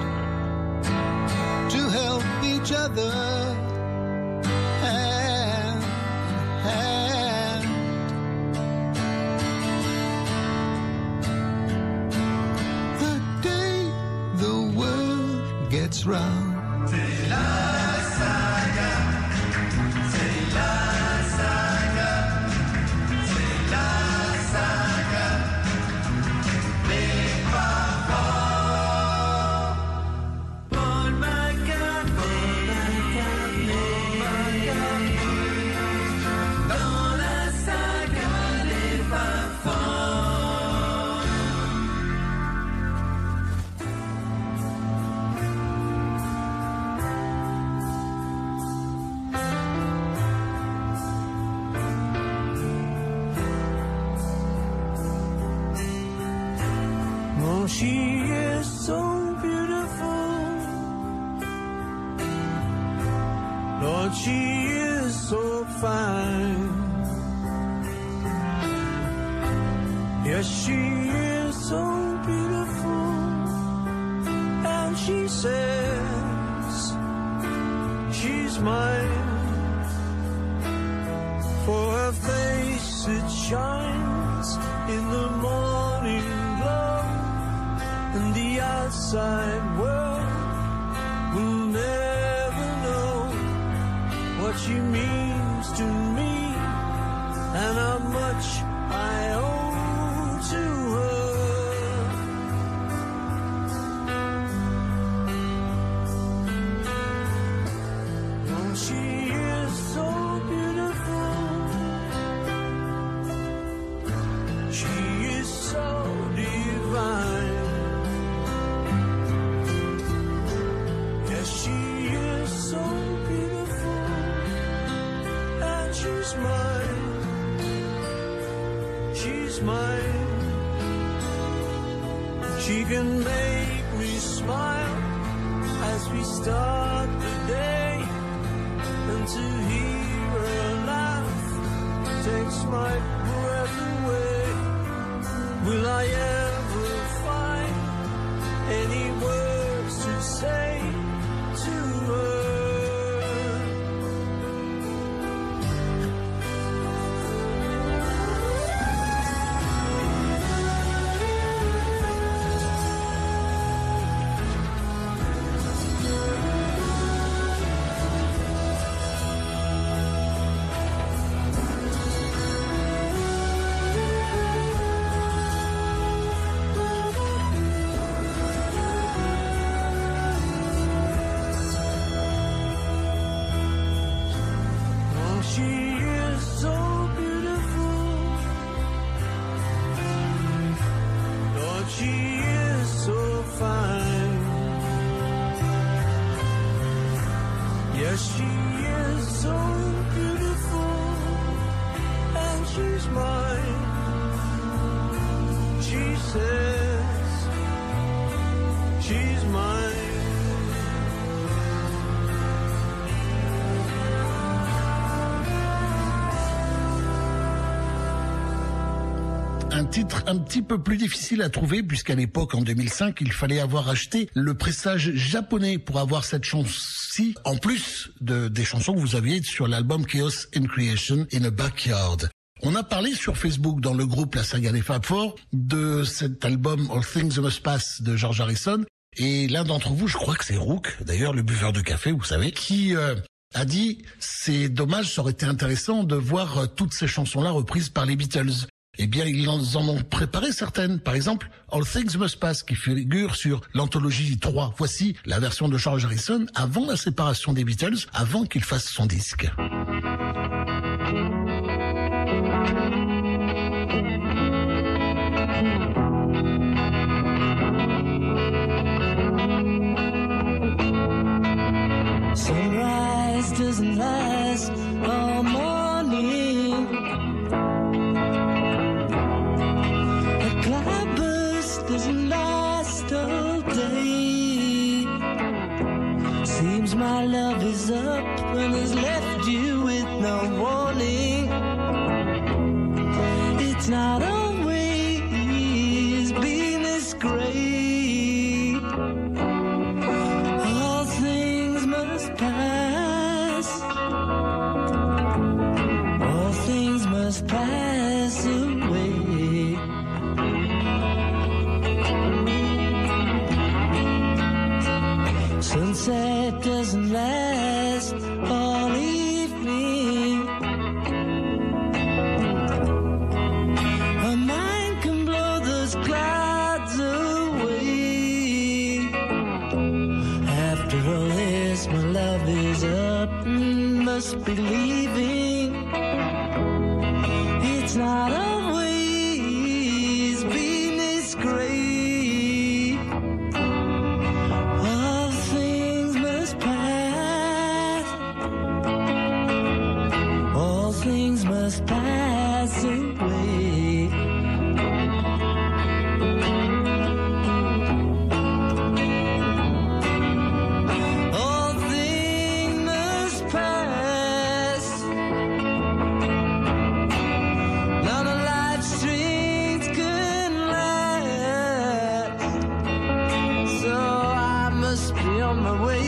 to help each other hand in hand. The day the world gets round. Oh, she is so beautiful. Lord, she is so fine. Yes, she is so beautiful. And she says she's mine. For her face, it shines in the morning glow. And the outside world will never know what she means to me and how much I owe to her. Oh, she is so beautiful. She is so divine. She is so beautiful, and she's mine, she's mine. She can make me smile as we start the day, and to hear her laugh takes my breath away. Will I ever find any words to say to her? She is so beautiful, and she's mine. She says she's mine. Un titre un petit peu plus difficile à trouver puisqu'à l'époque, en deux mille cinq, il fallait avoir acheté le pressage japonais pour avoir cette chanson-ci, en plus de, des chansons que vous aviez sur l'album Chaos and Creation in a Backyard. On a parlé sur Facebook dans le groupe La Saga des Fab Four de cet album All Things Must Pass de George Harrison. Et l'un d'entre vous, je crois que c'est Rook, d'ailleurs le buveur de café, vous savez, qui euh, a dit « C'est dommage, ça aurait été intéressant de voir euh, toutes ces chansons-là reprises par les Beatles ». Eh bien, ils en ont préparé certaines. Par exemple, All Things Must Pass, qui figure sur l'anthologie trois. Voici la version de George Harrison avant la séparation des Beatles, avant qu'il fasse son disque. Sunrise doesn't last all morning. A cloudburst doesn't last all day. Seems my love is up and has left you with no warning. It's not always been this great. All things must pass. All things must pass away. Sunset doesn't last all evening. A mind can blow those clouds away. After all this, my love is up and must be leaving. It's not always been this great. All things must pass. All things must pass away. All things must pass. None of life's strings can last. So I must be on my way.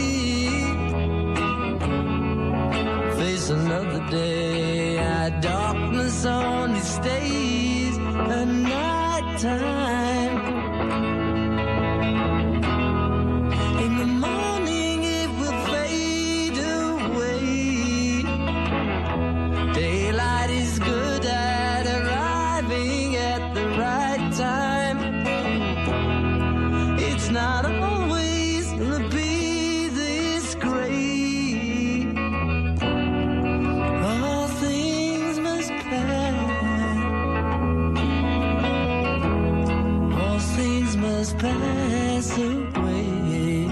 Face another day. Our darkness only stays at night time. In the morning it will fade away. Daylight is good at arriving at the right time. It's not always gonna be this great. All things must pass. All things must pass away.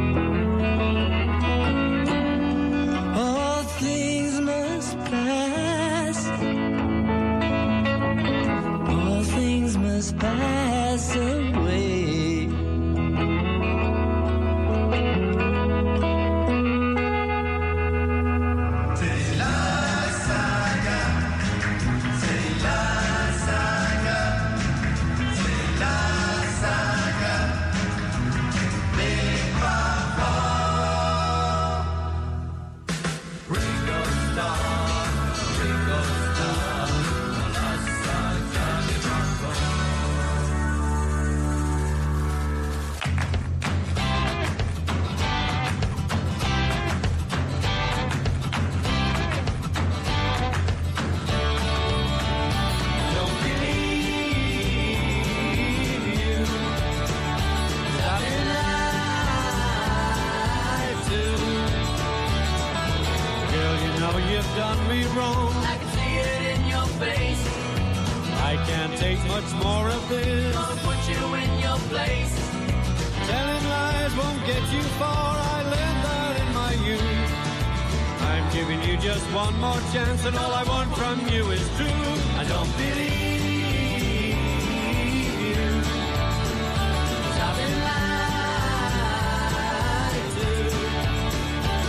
All things must pass. All things must pass away. Don't believe you. I've been lied to. Girl, you know you've done me wrong. I can see it in your face. I can't take much more of this. Gonna put you in your place. Telling lies won't get you far. I learned that in my youth. I'm giving you just one more chance, and all I want from you is true. I don't believe you. 'Cause I've been lied to.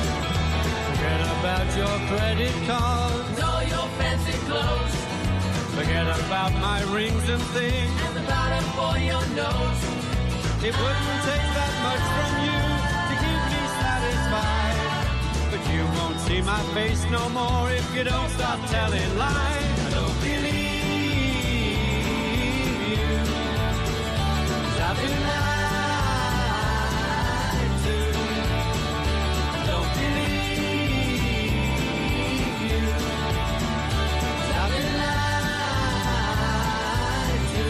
Forget about your credit cards, all your fancy clothes. Forget about my rings and things. And the powder for your nose. It wouldn't take that much from you to keep me satisfied. But you won't see my face no more if you don't stop telling lies. I don't believe you, 'cause I've been lied to. I don't believe you, 'cause I've been lied to.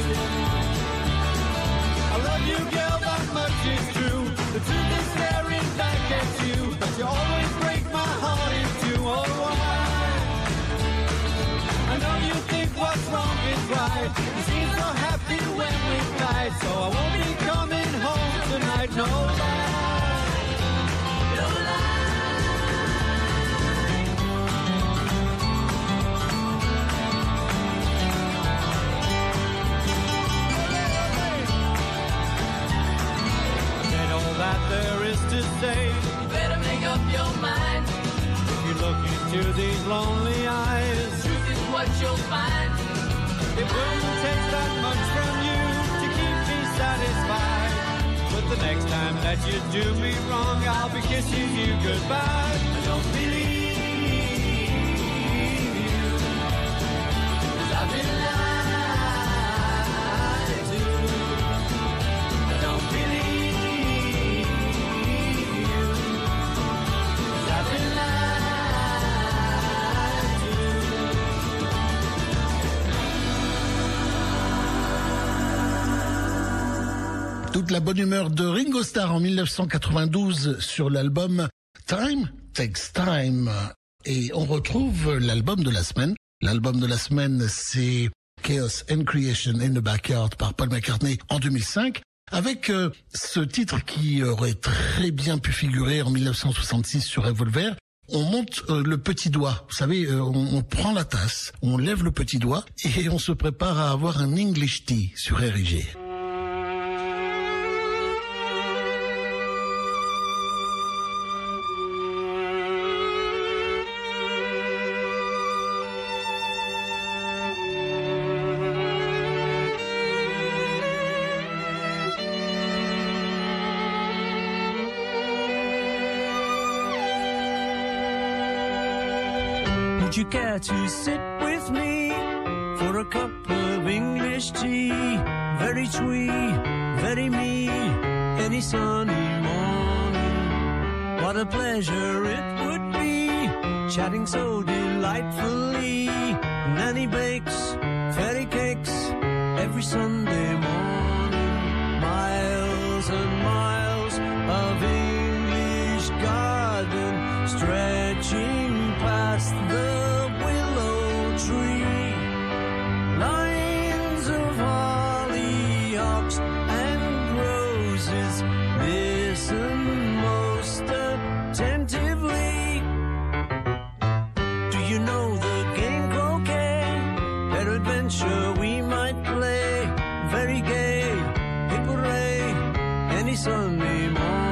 I love you, girl, that much is true. The truth is staring back at you, but you always break my heart in two. Oh, why? I know you think what's wrong is right. You seem so happy when we fight, so I won't be coming home tonight. No lie, no Said all that there is to say. You better make up your mind. If you look into these lonely eyes, Truth is what you'll find. it wouldn't take that much from you to keep me satisfied. But the next time that you do me wrong, I'll be kissing you goodbye. I don't believe you, 'cause I've been lied to. I don't believe you, 'cause I've been lied to. Toute la bonne humeur de Ringo Starr en mille neuf cent quatre-vingt-douze sur l'album Time Takes Time. Et on retrouve l'album de la semaine. L'album de la semaine, c'est Chaos and Creation in the Backyard par Paul McCartney en deux mille cinq. Avec euh, ce titre qui aurait très bien pu figurer en mille neuf cent soixante-six sur Revolver. On monte euh, le petit doigt, vous savez, euh, on, on prend la tasse, on lève le petit doigt et on se prépare à avoir un English tea sur R I G. Would you care to sit with me for a cup of English tea? Very twee, very me, any sunny morning. What a pleasure it would be, chatting so delightfully. Nanny bakes fairy cakes every Sunday morning. Miles and miles of English garden stretching past the willow tree. Lines of hollyhocks and roses, listen most attentively. Do you know the game croquet? Peradventure we might play. Very gay, hip hooray, any Sunday morning.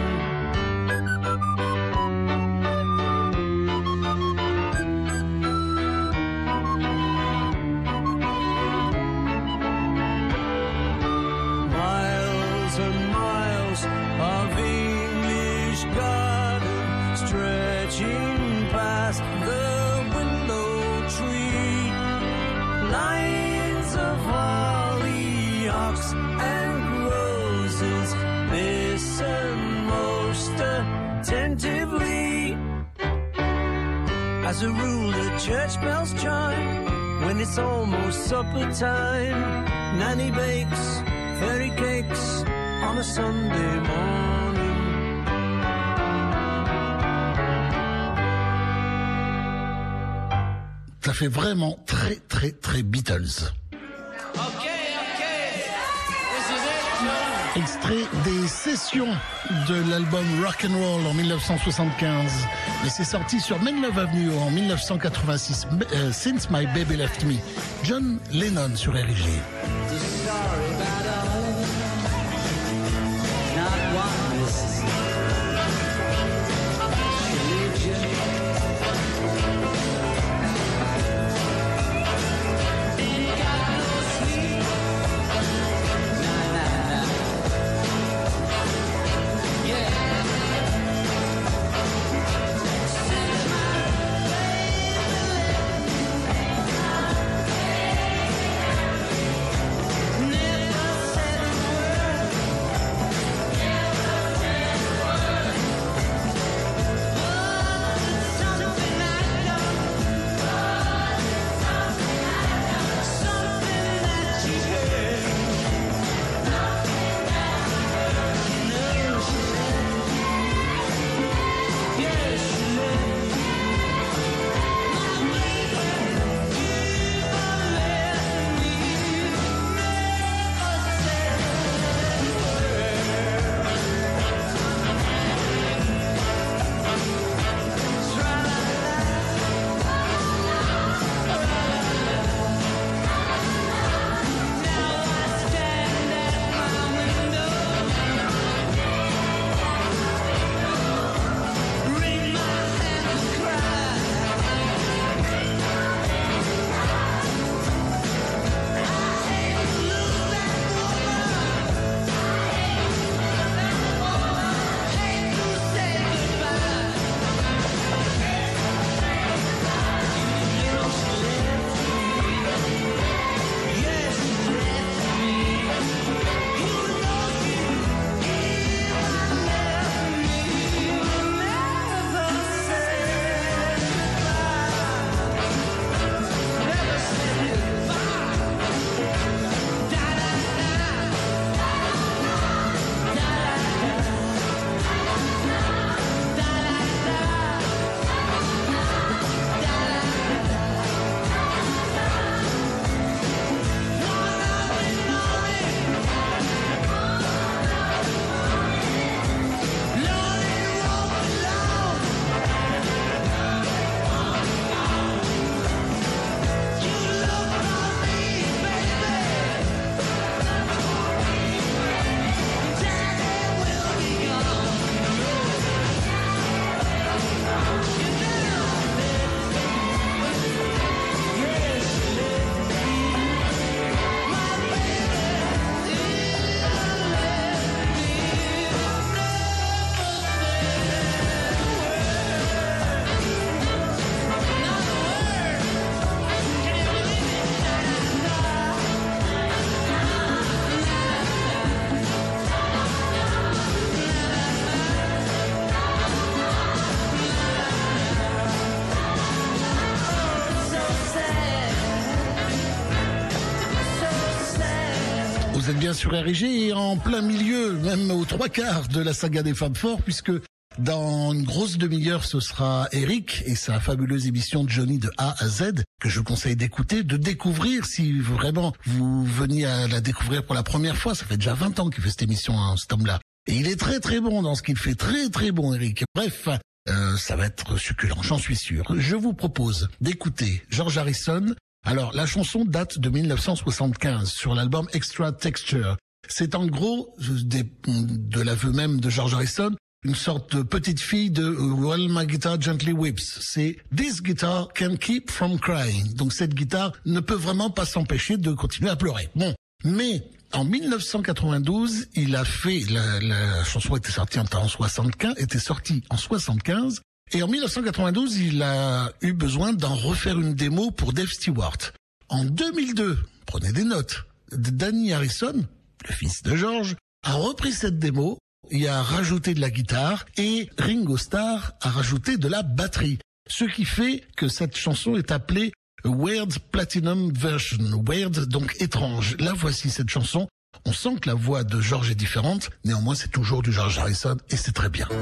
As a rule, the church bells chime when it's almost supper time. Nanny bakes fairy cakes on a Sunday morning. Ça fait vraiment très très très Beatles. Extrait des sessions de l'album Rock'n'Roll en mille neuf cent soixante-quinze. Mais c'est sorti sur Main Love Avenue en mille neuf cent quatre-vingt-six. Euh, Since My Baby Left Me. John Lennon sur R I G. Vous êtes bien sur R G et en plein milieu, même aux trois quarts de la saga des Fab Four, puisque dans une grosse demi-heure, ce sera Eric et sa fabuleuse émission de Johnny de A à Z, que je vous conseille d'écouter, de découvrir si vraiment vous veniez à la découvrir pour la première fois. Ça fait déjà vingt ans qu'il fait cette émission, hein, cet homme-là. Et il est très très bon dans ce qu'il fait, très très bon Eric. Bref, euh, ça va être succulent, j'en suis sûr. Je vous propose d'écouter George Harrison. Alors, la chanson date de mille neuf cent soixante-quinze sur l'album Extra Texture. C'est en gros, des, de l'aveu même de George Harrison, une sorte de petite fille de Well, My Guitar Gently Weeps. C'est This Guitar Can Keep From Crying. Donc cette guitare ne peut vraiment pas s'empêcher de continuer à pleurer. Bon, mais en mille neuf cent quatre-vingt-douze, il a fait, la, la chanson était sortie en soixante-quinze, était sortie en soixante-quinze, et en mille neuf cent quatre-vingt-douze, il a eu besoin d'en refaire une démo pour Dave Stewart. En deux mille deux, prenez des notes, Danny Harrison, le fils de George, a repris cette démo, il a rajouté de la guitare, et Ringo Starr a rajouté de la batterie. Ce qui fait que cette chanson est appelée Weird Platinum Version. Weird, donc étrange. Là, voici cette chanson. On sent que la voix de George est différente, néanmoins c'est toujours du George Harrison, et c'est très bien.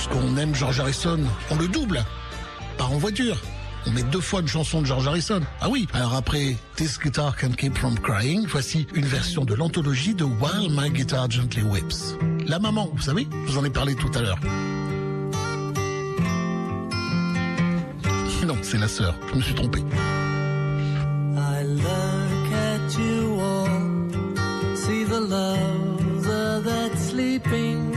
lorsqu'on aime George Harrison, on le double. Part en voiture. On met deux fois une chanson de George Harrison. Ah oui. Alors après This Guitar Can't Keep From Crying, voici une version de l'anthologie de While My Guitar Gently Weeps. La maman, vous savez, je vous en ai parlé tout à l'heure. Non, c'est la sœur. Je me suis trompé. I look at you all, see the lover that's sleeping,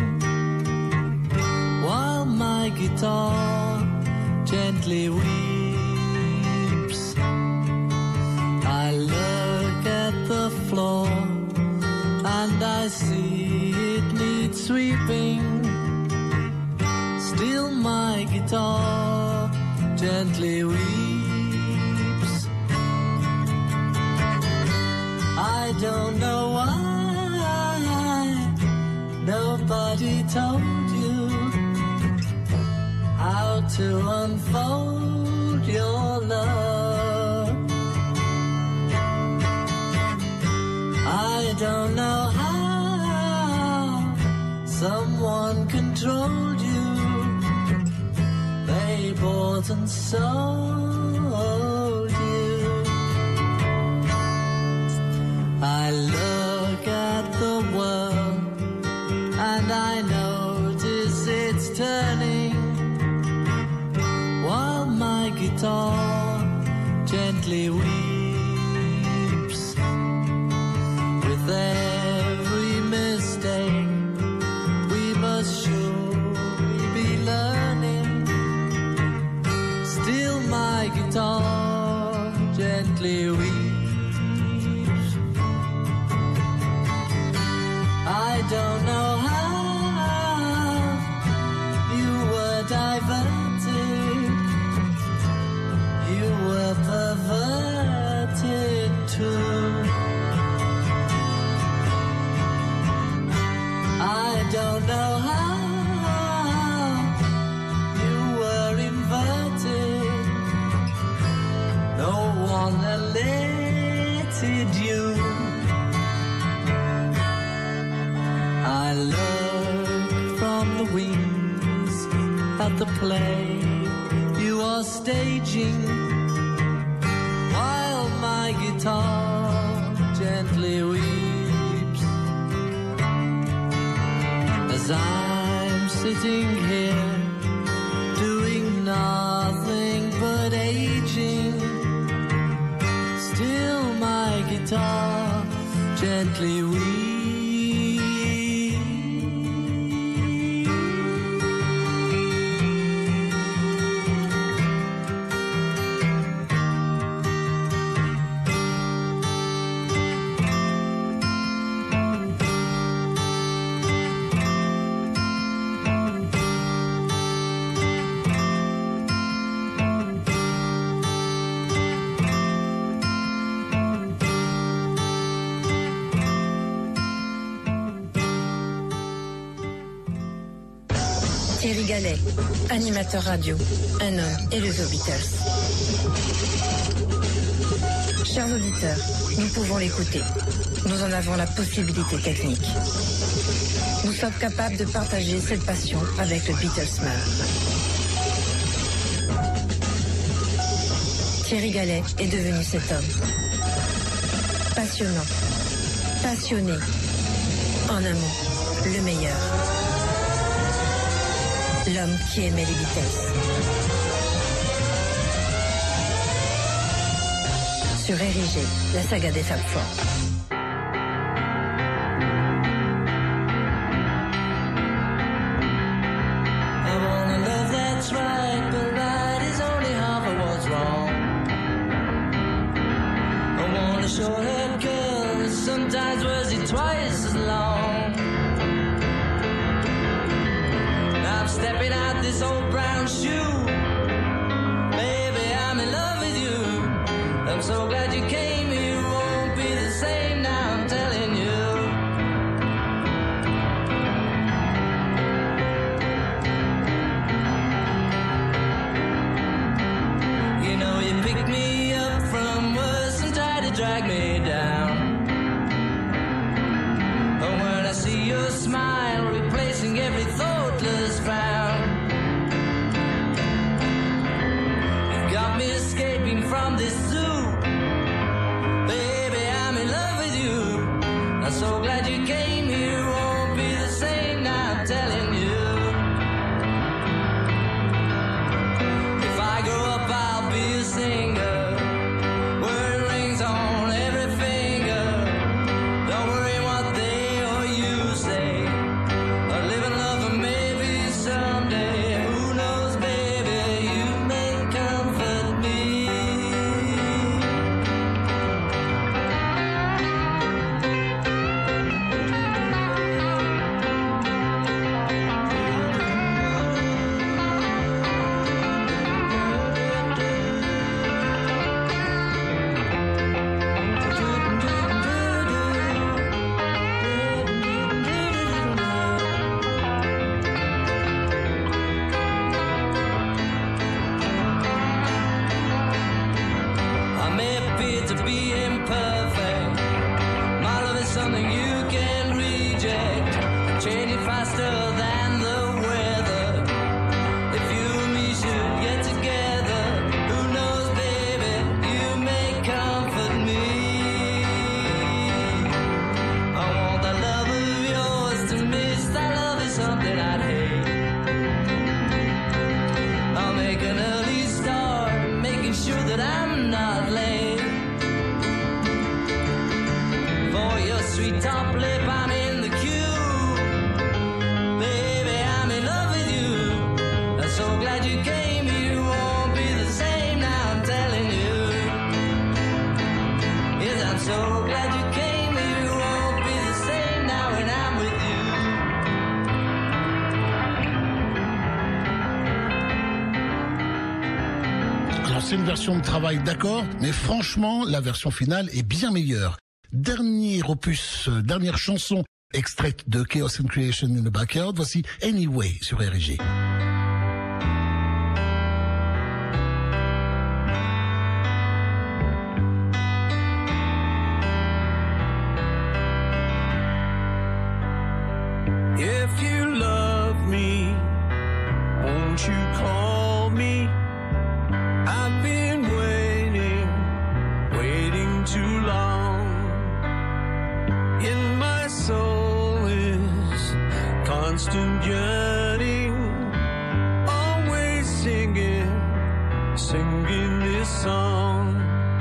while my guitar gently weeps. I look at the floor and I see it needs sweeping. Still my guitar gently weeps. I don't know why nobody told you how to unfold your love. I don't know how someone controlled you. They bought and sold you. I look at the world and I notice it's turning, while my guitar gently weeps. With every mistake we must surely be learning, still my guitar gently weeps. I don't know how you were diverted, you were perverted too. I don't know how you were inverted, no one elated you. I look from the wings at the play you are staging, while my guitar gently weeps. As I'm sitting here doing nothing but aging, still my guitar gently weeps. Thierry Gallet, animateur radio, un homme et le The Beatles. Chers auditeurs, nous pouvons l'écouter. Nous en avons la possibilité technique. Nous sommes capables de partager cette passion avec le Beatlesman. Thierry Gallet est devenu cet homme. Passionnant, passionné, en un mot, le meilleur. L'homme qui aimait les Beatles. Sur R I G, la saga des Fab Four. I wanna love that's right, but right is only half of what's wrong. I want a short-haired girl, sometimes words it twice as long. I'm stepping out this old brown shoe. Baby, I'm in love with you. I'm so glad you came, you won't be the same now, I'm telling you. You know you picked me up from worse and tried to drag me down. But when I see your smile replacing every thoughtless frown, appear to be imperfect. My love is something you can reject, changing faster than the weather. If you and me should get together, who knows, baby, you may comfort me. I want that love of yours to miss. That love is something I'd hate. I'll make an early start, making sure that I'm not late. For your sweet top lip, I'm in the queue. Baby, I'm in love with you. I'm so glad you came. You won't be the same now, I'm telling you. Yes, I'm so glad you came. You won't be the same now when I'm with you. Alors c'est une version de travail, d'accord, mais franchement, la version finale est bien meilleure. Dernier opus, euh, dernière chanson extraite de Chaos and Creation in the Backyard, voici Anyway sur R G. If you love me, won't you call me? I've been waiting, waiting too long. In my soul is constant yearning, always singing, singing this song.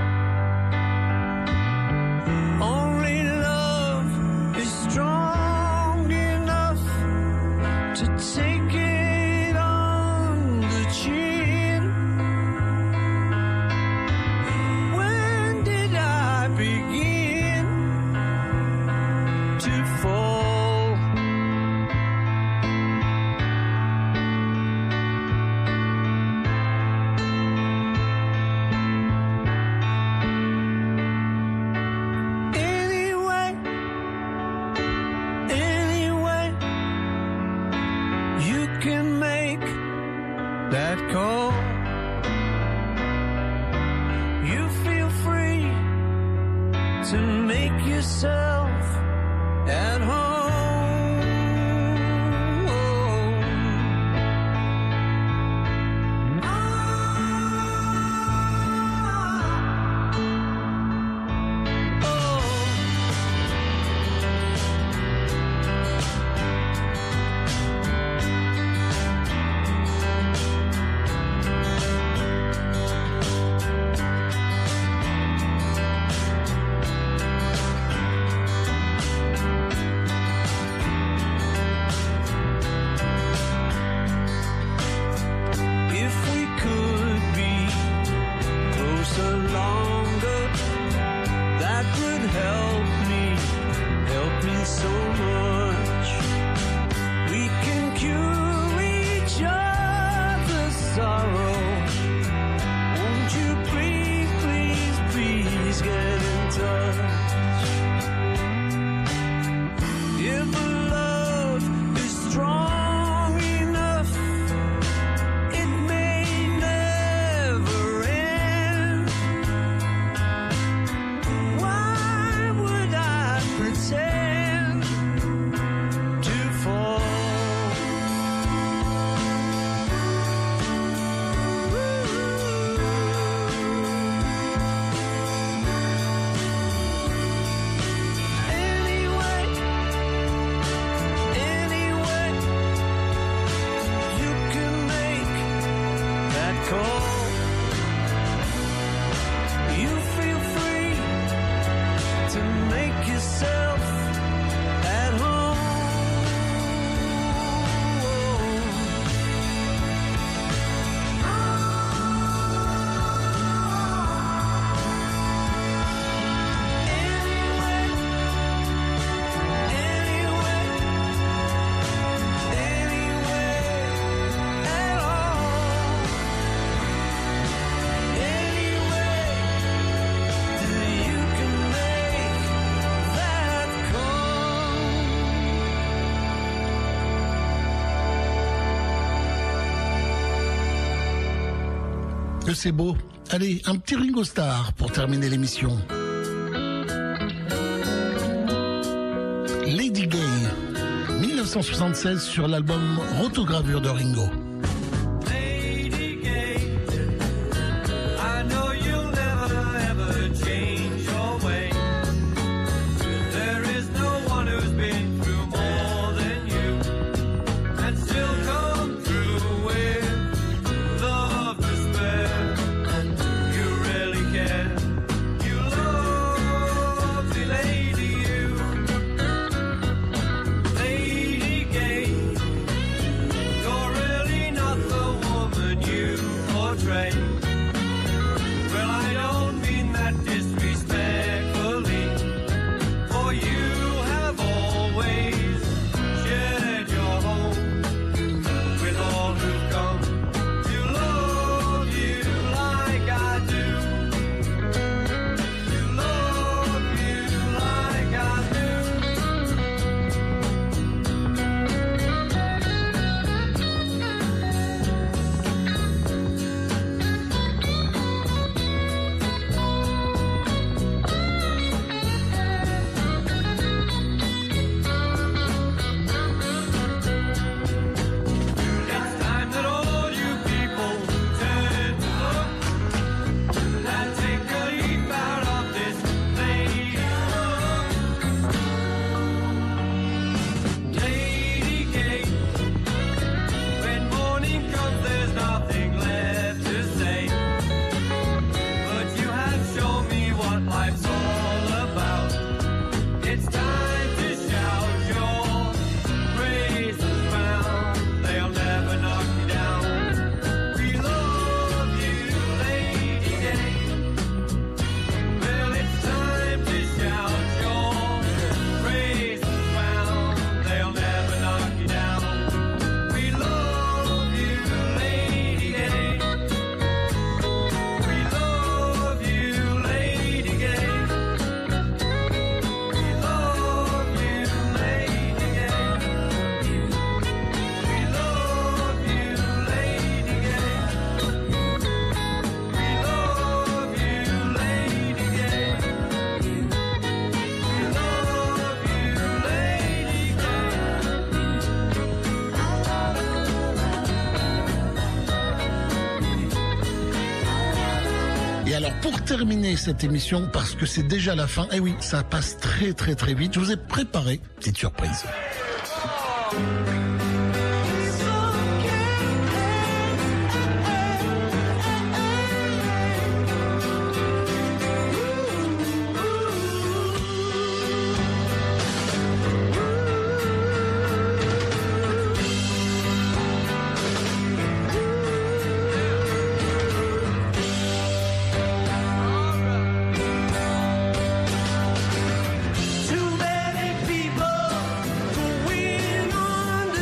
Only love is strong enough to take it on the chin. When did I begin to fall? Anyway, anyway, you can make that call. You feel free to make yourself at home. que c'est beau. Allez, un petit Ringo Starr pour terminer l'émission. Lady Gay, dix-neuf cent soixante-seize sur l'album Rotogravure de Ringo. Alors pour terminer cette émission, parce que c'est déjà la fin, eh oui, ça passe très très très vite, je vous ai préparé une petite surprise. Too many people going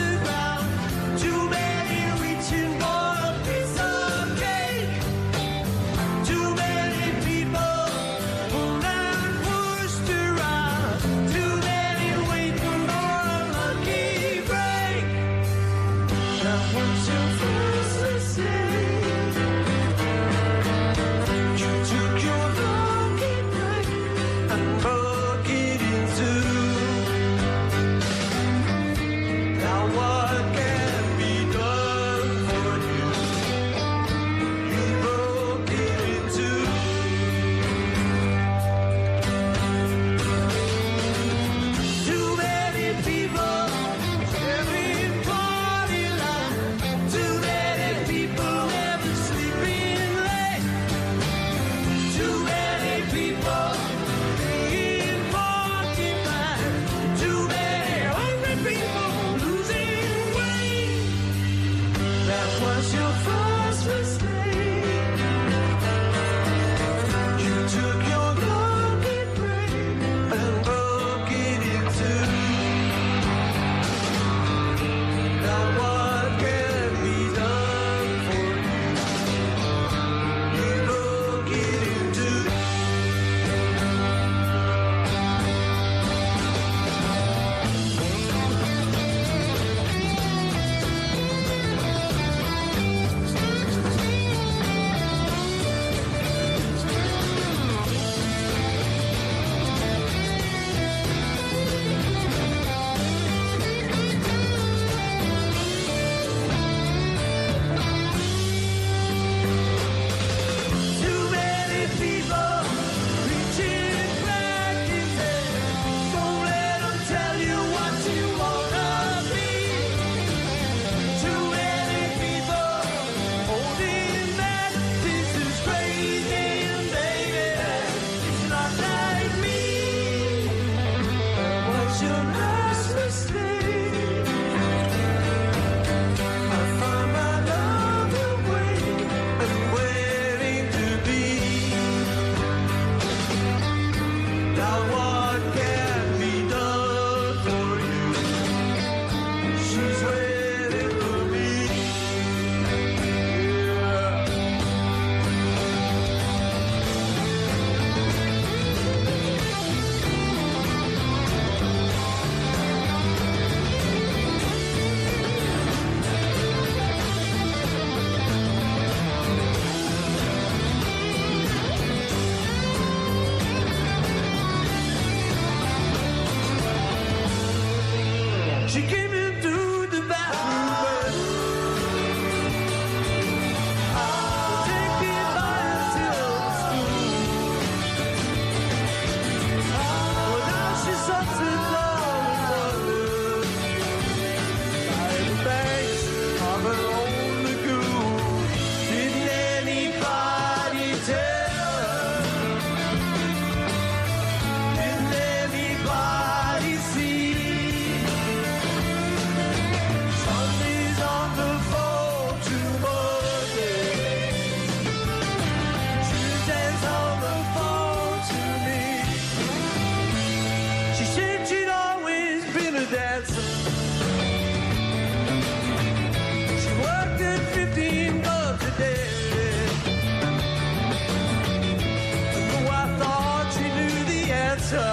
better.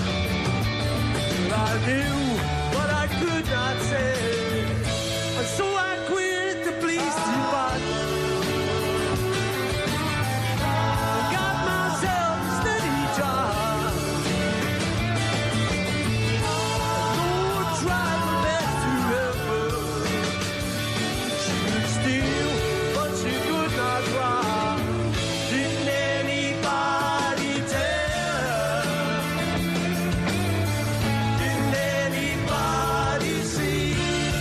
I knew what I could not say, and so I quit the police department. I got myself a steady job. Lord tried my best to help her. She could steal, but she could not rob. Didn't anybody tell her? Didn't anybody see?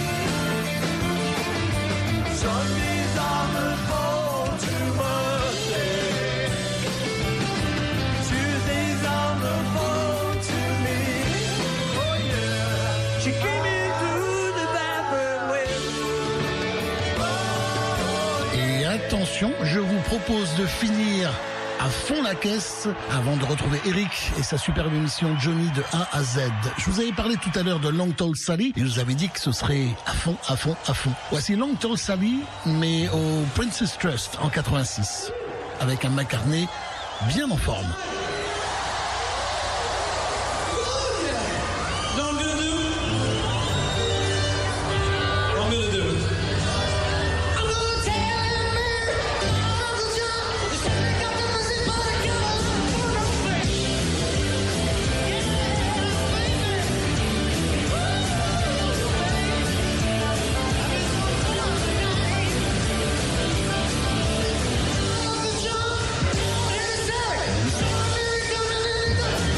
Sundays on the phone to Monday, Tuesdays on the phone to me. Oh yeah, she came in through the bathroom window. Et attention, je vous propose de finir à fond la caisse avant de retrouver Eric et sa superbe émission Johnny de A à Z. Je vous avais parlé tout à l'heure de Long Tall Sally et je vous avais dit que ce serait à fond, à fond, à fond. Voici Long Tall Sally, mais au Princess Trust en quatre-vingt-six, avec un McCartney bien en forme. Know what I'm gonna do? What I'm gonna do? I'm gonna tell you, man, Uncle John, you said I got the message, but I can't hold my face. Yeah, baby. Ooh, baby. I've been so cold tonight. Uncle John, here's the Sally. So I'm really coming in the dark.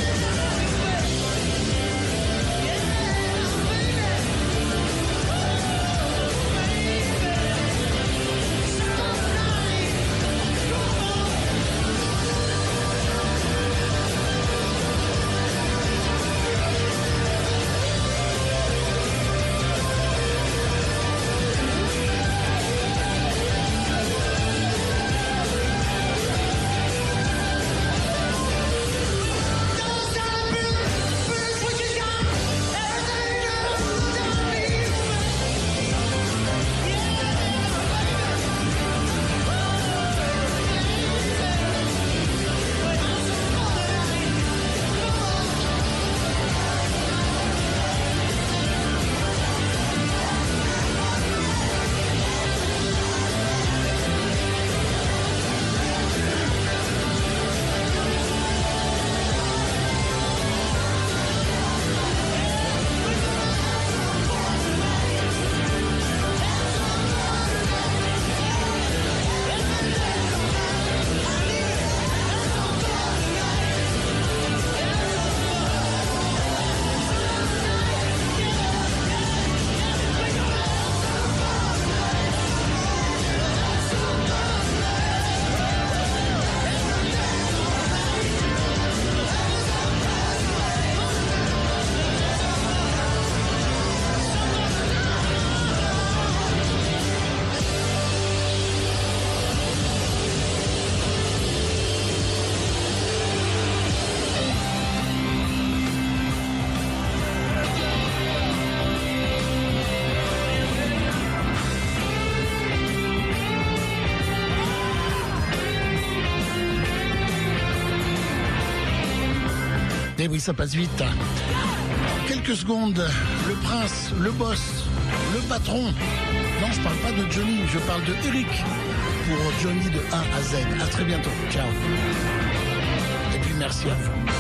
Eh oui, ça passe vite. Quelques secondes, le prince, le boss, le patron. Non, je parle pas de Johnny, je parle de Eric pour Johnny de A à Z. À très bientôt. Ciao. Et puis merci à vous.